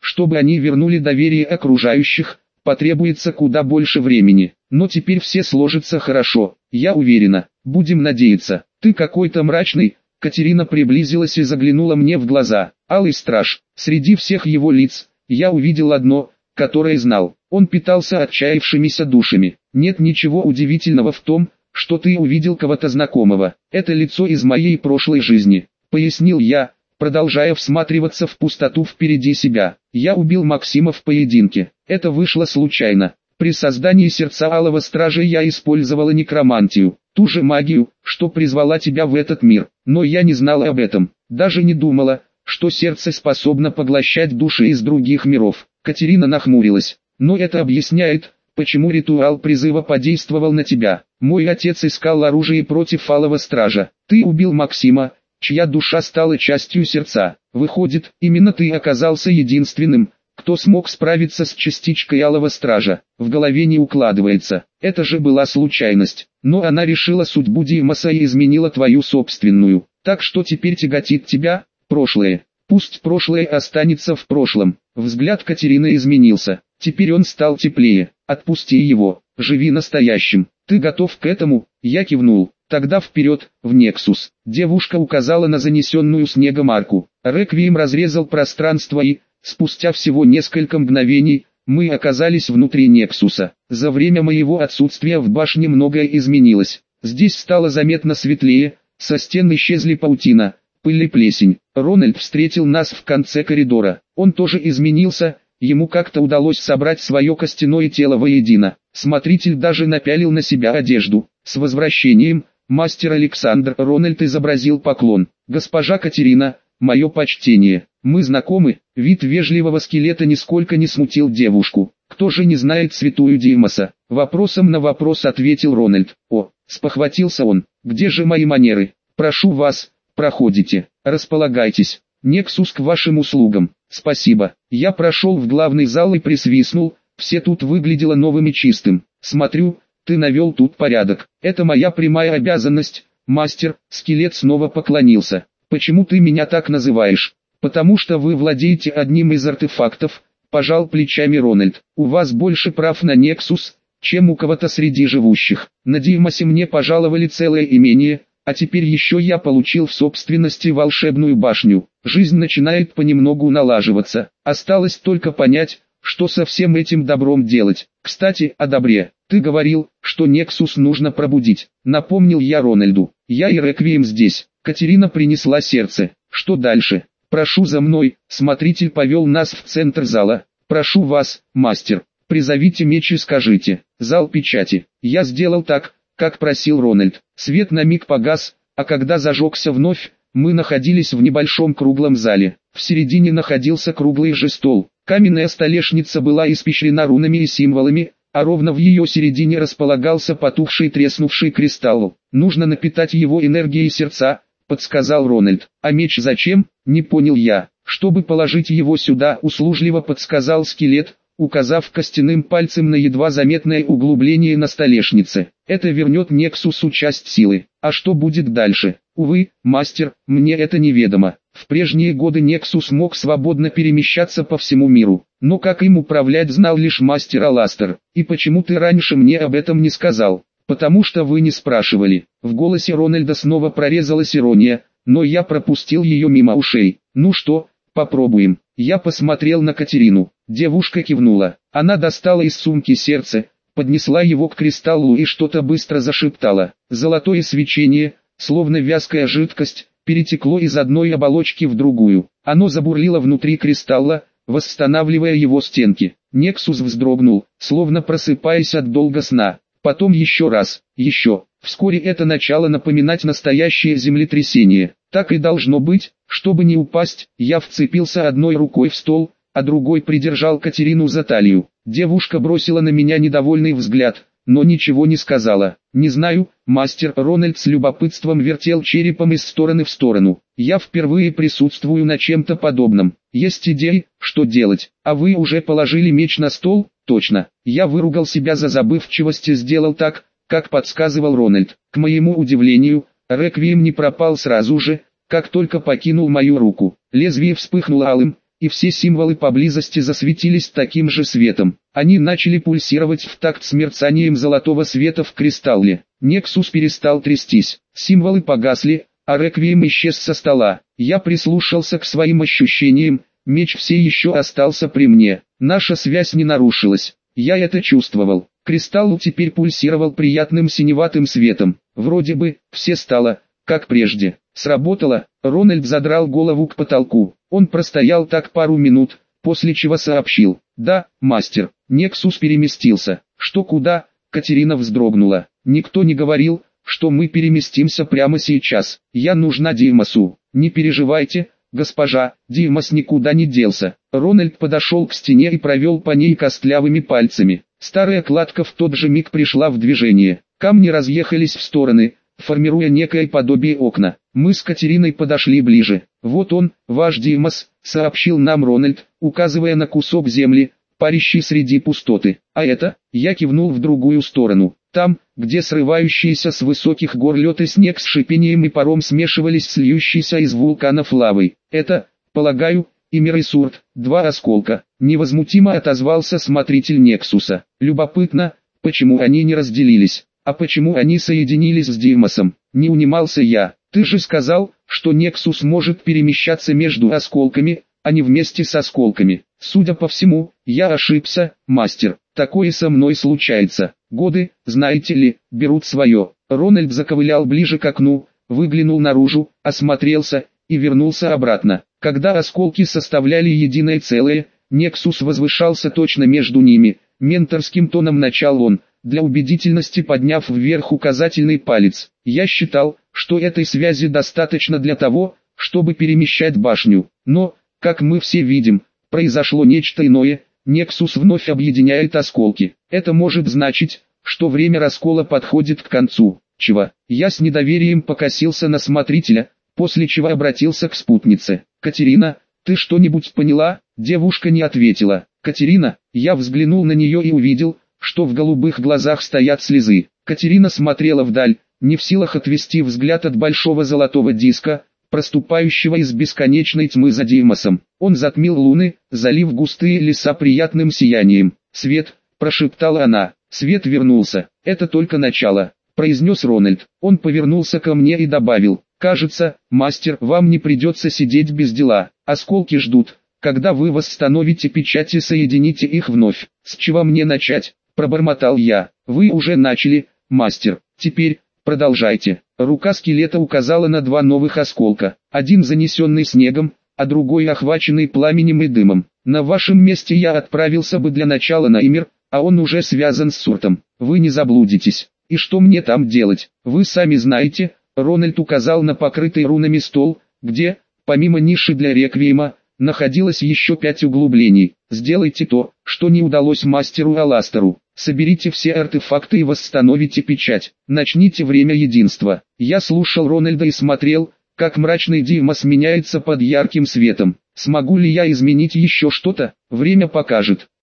чтобы они вернули доверие окружающих, потребуется куда больше времени. Но теперь все сложится хорошо, я уверена. Будем надеяться. Ты какой-то мрачный. Катерина приблизилась и заглянула мне в глаза. Алый страж. Среди всех его лиц, я увидел одно, которое знал. Он питался отчаявшимися душами. Нет ничего удивительного в том, что ты увидел кого-то знакомого. Это лицо из моей прошлой жизни, пояснил я, продолжая всматриваться в пустоту впереди себя. Я убил Максима в поединке. Это вышло случайно. При создании сердца Алого Стража я использовала некромантию, ту же магию, что призвала тебя в этот мир. Но я не знала об этом, даже не думала, что сердце способно поглощать души из других миров. Катерина нахмурилась. Но это объясняет, почему ритуал призыва подействовал на тебя. Мой отец искал оружие против Алого Стража. Ты убил Максима, чья душа стала частью сердца. Выходит, именно ты оказался единственным, кто смог справиться с частичкой Алого Стража. В голове не укладывается. Это же была случайность. Но она решила судьбу Димаса и изменила твою собственную. Так что теперь тяготит тебя прошлое. Пусть прошлое останется в прошлом. Взгляд Катерины изменился. Теперь он стал теплее. Отпусти его. Живи настоящим. Ты готов к этому? Я кивнул. Тогда вперед, в Нексус. Девушка указала на занесенную снегом арку. Реквием разрезал пространство и, спустя всего несколько мгновений, мы оказались внутри Нексуса. За время моего отсутствия в башне многое изменилось. Здесь стало заметно светлее, со стен исчезли паутина, пыль и плесень. Рональд встретил нас в конце коридора. Он тоже изменился, ему как-то удалось собрать свое костяное тело воедино. Смотритель даже напялил на себя одежду. С возвращением, мастер Александр. Рональд изобразил поклон. Госпожа Катерина, мое почтение. Мы знакомы. Вид вежливого скелета нисколько не смутил девушку. Кто же не знает святую Димаса? Вопросом на вопрос ответил Рональд. О, спохватился он. Где же мои манеры? Прошу вас, проходите. Располагайтесь. Нексус к вашим услугам. Спасибо. Я прошел в главный зал и присвистнул. Все тут выглядело новым и чистым. Смотрю, ты навел тут порядок. Это моя прямая обязанность, мастер. Скелет снова поклонился. Почему ты меня так называешь? Потому что вы владеете одним из артефактов, пожал плечами Рональд. У вас больше прав на Нексус, чем у кого-то среди живущих. На Димасе мне пожаловали целое имение, а теперь еще я получил в собственности волшебную башню. Жизнь начинает понемногу налаживаться. Осталось только понять, что со всем этим добром делать. Кстати, о добре. Ты говорил, что Нексус нужно пробудить. Напомнил я Рональду. Я и Реквием здесь. Катерина принесла сердце. Что дальше? Прошу за мной. Смотритель повел нас в центр зала. Прошу вас, мастер. Призовите меч и скажите. Зал печати. Я сделал так, как просил Рональд. Свет на миг погас, а когда зажегся вновь, мы находились в небольшом круглом зале. В середине находился круглый же стол. Каменная столешница была испещрена рунами и символами, а ровно в ее середине располагался потухший треснувший кристалл. Нужно напитать его энергией сердца, подсказал Рональд. А меч зачем? Не понял я. Чтобы положить его сюда, услужливо подсказал скелет, указав костяным пальцем на едва заметное углубление на столешнице. Это вернет Нексусу часть силы. А что будет дальше? Увы, мастер, мне это неведомо. В прежние годы Нексус мог свободно перемещаться по всему миру, но как им управлять знал лишь мастер Аластер. И почему ты раньше мне об этом не сказал? Потому что вы не спрашивали. В голосе Рональда снова прорезалась ирония, но я пропустил ее мимо ушей. Ну что, попробуем. Я посмотрел на Катерину. Девушка кивнула. Она достала из сумки сердце, поднесла его к кристаллу и что-то быстро зашептала. Золотое свечение, словно вязкая жидкость, перетекло из одной оболочки в другую. Оно забурлило внутри кристалла, восстанавливая его стенки. Нексус вздрогнул, словно просыпаясь от долга сна. Потом еще раз, еще. Вскоре это начало напоминать настоящее землетрясение. Так и должно быть, чтобы не упасть. Я вцепился одной рукой в стол, а другой придержал Катерину за талию. Девушка бросила на меня недовольный взгляд, но ничего не сказала. Не знаю, мастер. Рональд с любопытством вертел черепом из стороны в сторону. Я впервые присутствую на чем-то подобном. Есть идеи, что делать. А вы уже положили меч на стол? Точно. Я выругал себя за забывчивость и сделал так, как подсказывал Рональд. К моему удивлению, Реквием не пропал сразу же, как только покинул мою руку. Лезвие вспыхнуло алым, и все символы поблизости засветились таким же светом. Они начали пульсировать в такт с мерцанием золотого света в кристалле. Нексус перестал трястись, символы погасли, а реквием исчез со стола. Я прислушался к своим ощущениям, меч все еще остался при мне. Наша связь не нарушилась, я это чувствовал. Кристалл теперь пульсировал приятным синеватым светом. Вроде бы, все стало, как прежде. Сработало. Рональд задрал голову к потолку. Он простоял так пару минут, после чего сообщил: «Да, мастер». Нексус переместился. «Что куда?» Катерина вздрогнула. «Никто не говорил, что мы переместимся прямо сейчас. Я нужна Димасу». «Не переживайте, госпожа, Димас никуда не делся». Рональд подошел к стене и провел по ней костлявыми пальцами. Старая кладка в тот же миг пришла в движение. Камни разъехались в стороны, формируя некое подобие окна. Мы с Катериной подошли ближе. «Вот он, ваш Димас», — сообщил нам Рональд, указывая на кусок земли, парящий среди пустоты. «А это?» — я кивнул в другую сторону. Там, где срывающиеся с высоких гор лед и снег с шипением и паром смешивались с льющейся из вулканов лавой. «Это, полагаю, Имир и Сурт, два осколка», — невозмутимо отозвался смотритель Нексуса. «Любопытно, почему они не разделились, а почему они соединились с Димасом?» Не унимался я. «Ты же сказал, что Нексус может перемещаться между осколками, а не вместе с осколками». «Судя по всему, я ошибся, мастер. Такое со мной случается. Годы, знаете ли, берут свое». Рональд заковылял ближе к окну, выглянул наружу, осмотрелся и вернулся обратно. Когда осколки составляли единое целое, Нексус возвышался точно между ними. Менторским тоном начал он, для убедительности подняв вверх указательный палец. «Я считал, что этой связи достаточно для того, чтобы перемещать башню. Но, как мы все видим, произошло нечто иное. Нексус вновь объединяет осколки. Это может значить, что время раскола подходит к концу». «Чего?» Я с недоверием покосился на смотрителя, после чего обратился к спутнице. «Катерина, ты что-нибудь поняла?» Девушка не ответила. «Катерина», я взглянул на нее и увидел, что в голубых глазах стоят слезы. Катерина смотрела вдаль, не в силах отвести взгляд от большого золотого диска, проступающего из бесконечной тьмы за Димасом. Он затмил луны, залив густые леса приятным сиянием. «Свет», прошептала она. «Свет вернулся. Это только начало», произнес Рональд. Он повернулся ко мне и добавил: «Кажется, мастер, вам не придется сидеть без дела. Осколки ждут, когда вы восстановите печати и соедините их вновь». «С чего мне начать?» пробормотал я. «Вы уже начали, мастер. Теперь продолжайте». Рука скелета указала на два новых осколка. Один занесенный снегом, а другой охваченный пламенем и дымом. «На вашем месте я отправился бы для начала на Имир, а он уже связан с Суртом. Вы не заблудитесь. И что мне там делать? Вы сами знаете». Рональд указал на покрытый рунами стол, где, помимо ниши для реквиема, находилось еще 5 углублений. «Сделайте то, что не удалось мастеру Аластеру. Соберите все артефакты и восстановите печать. Начните время единства». Я слушал Рональда и смотрел, как мрачный Димас меняется под ярким светом. Смогу ли я изменить еще что-то? Время покажет.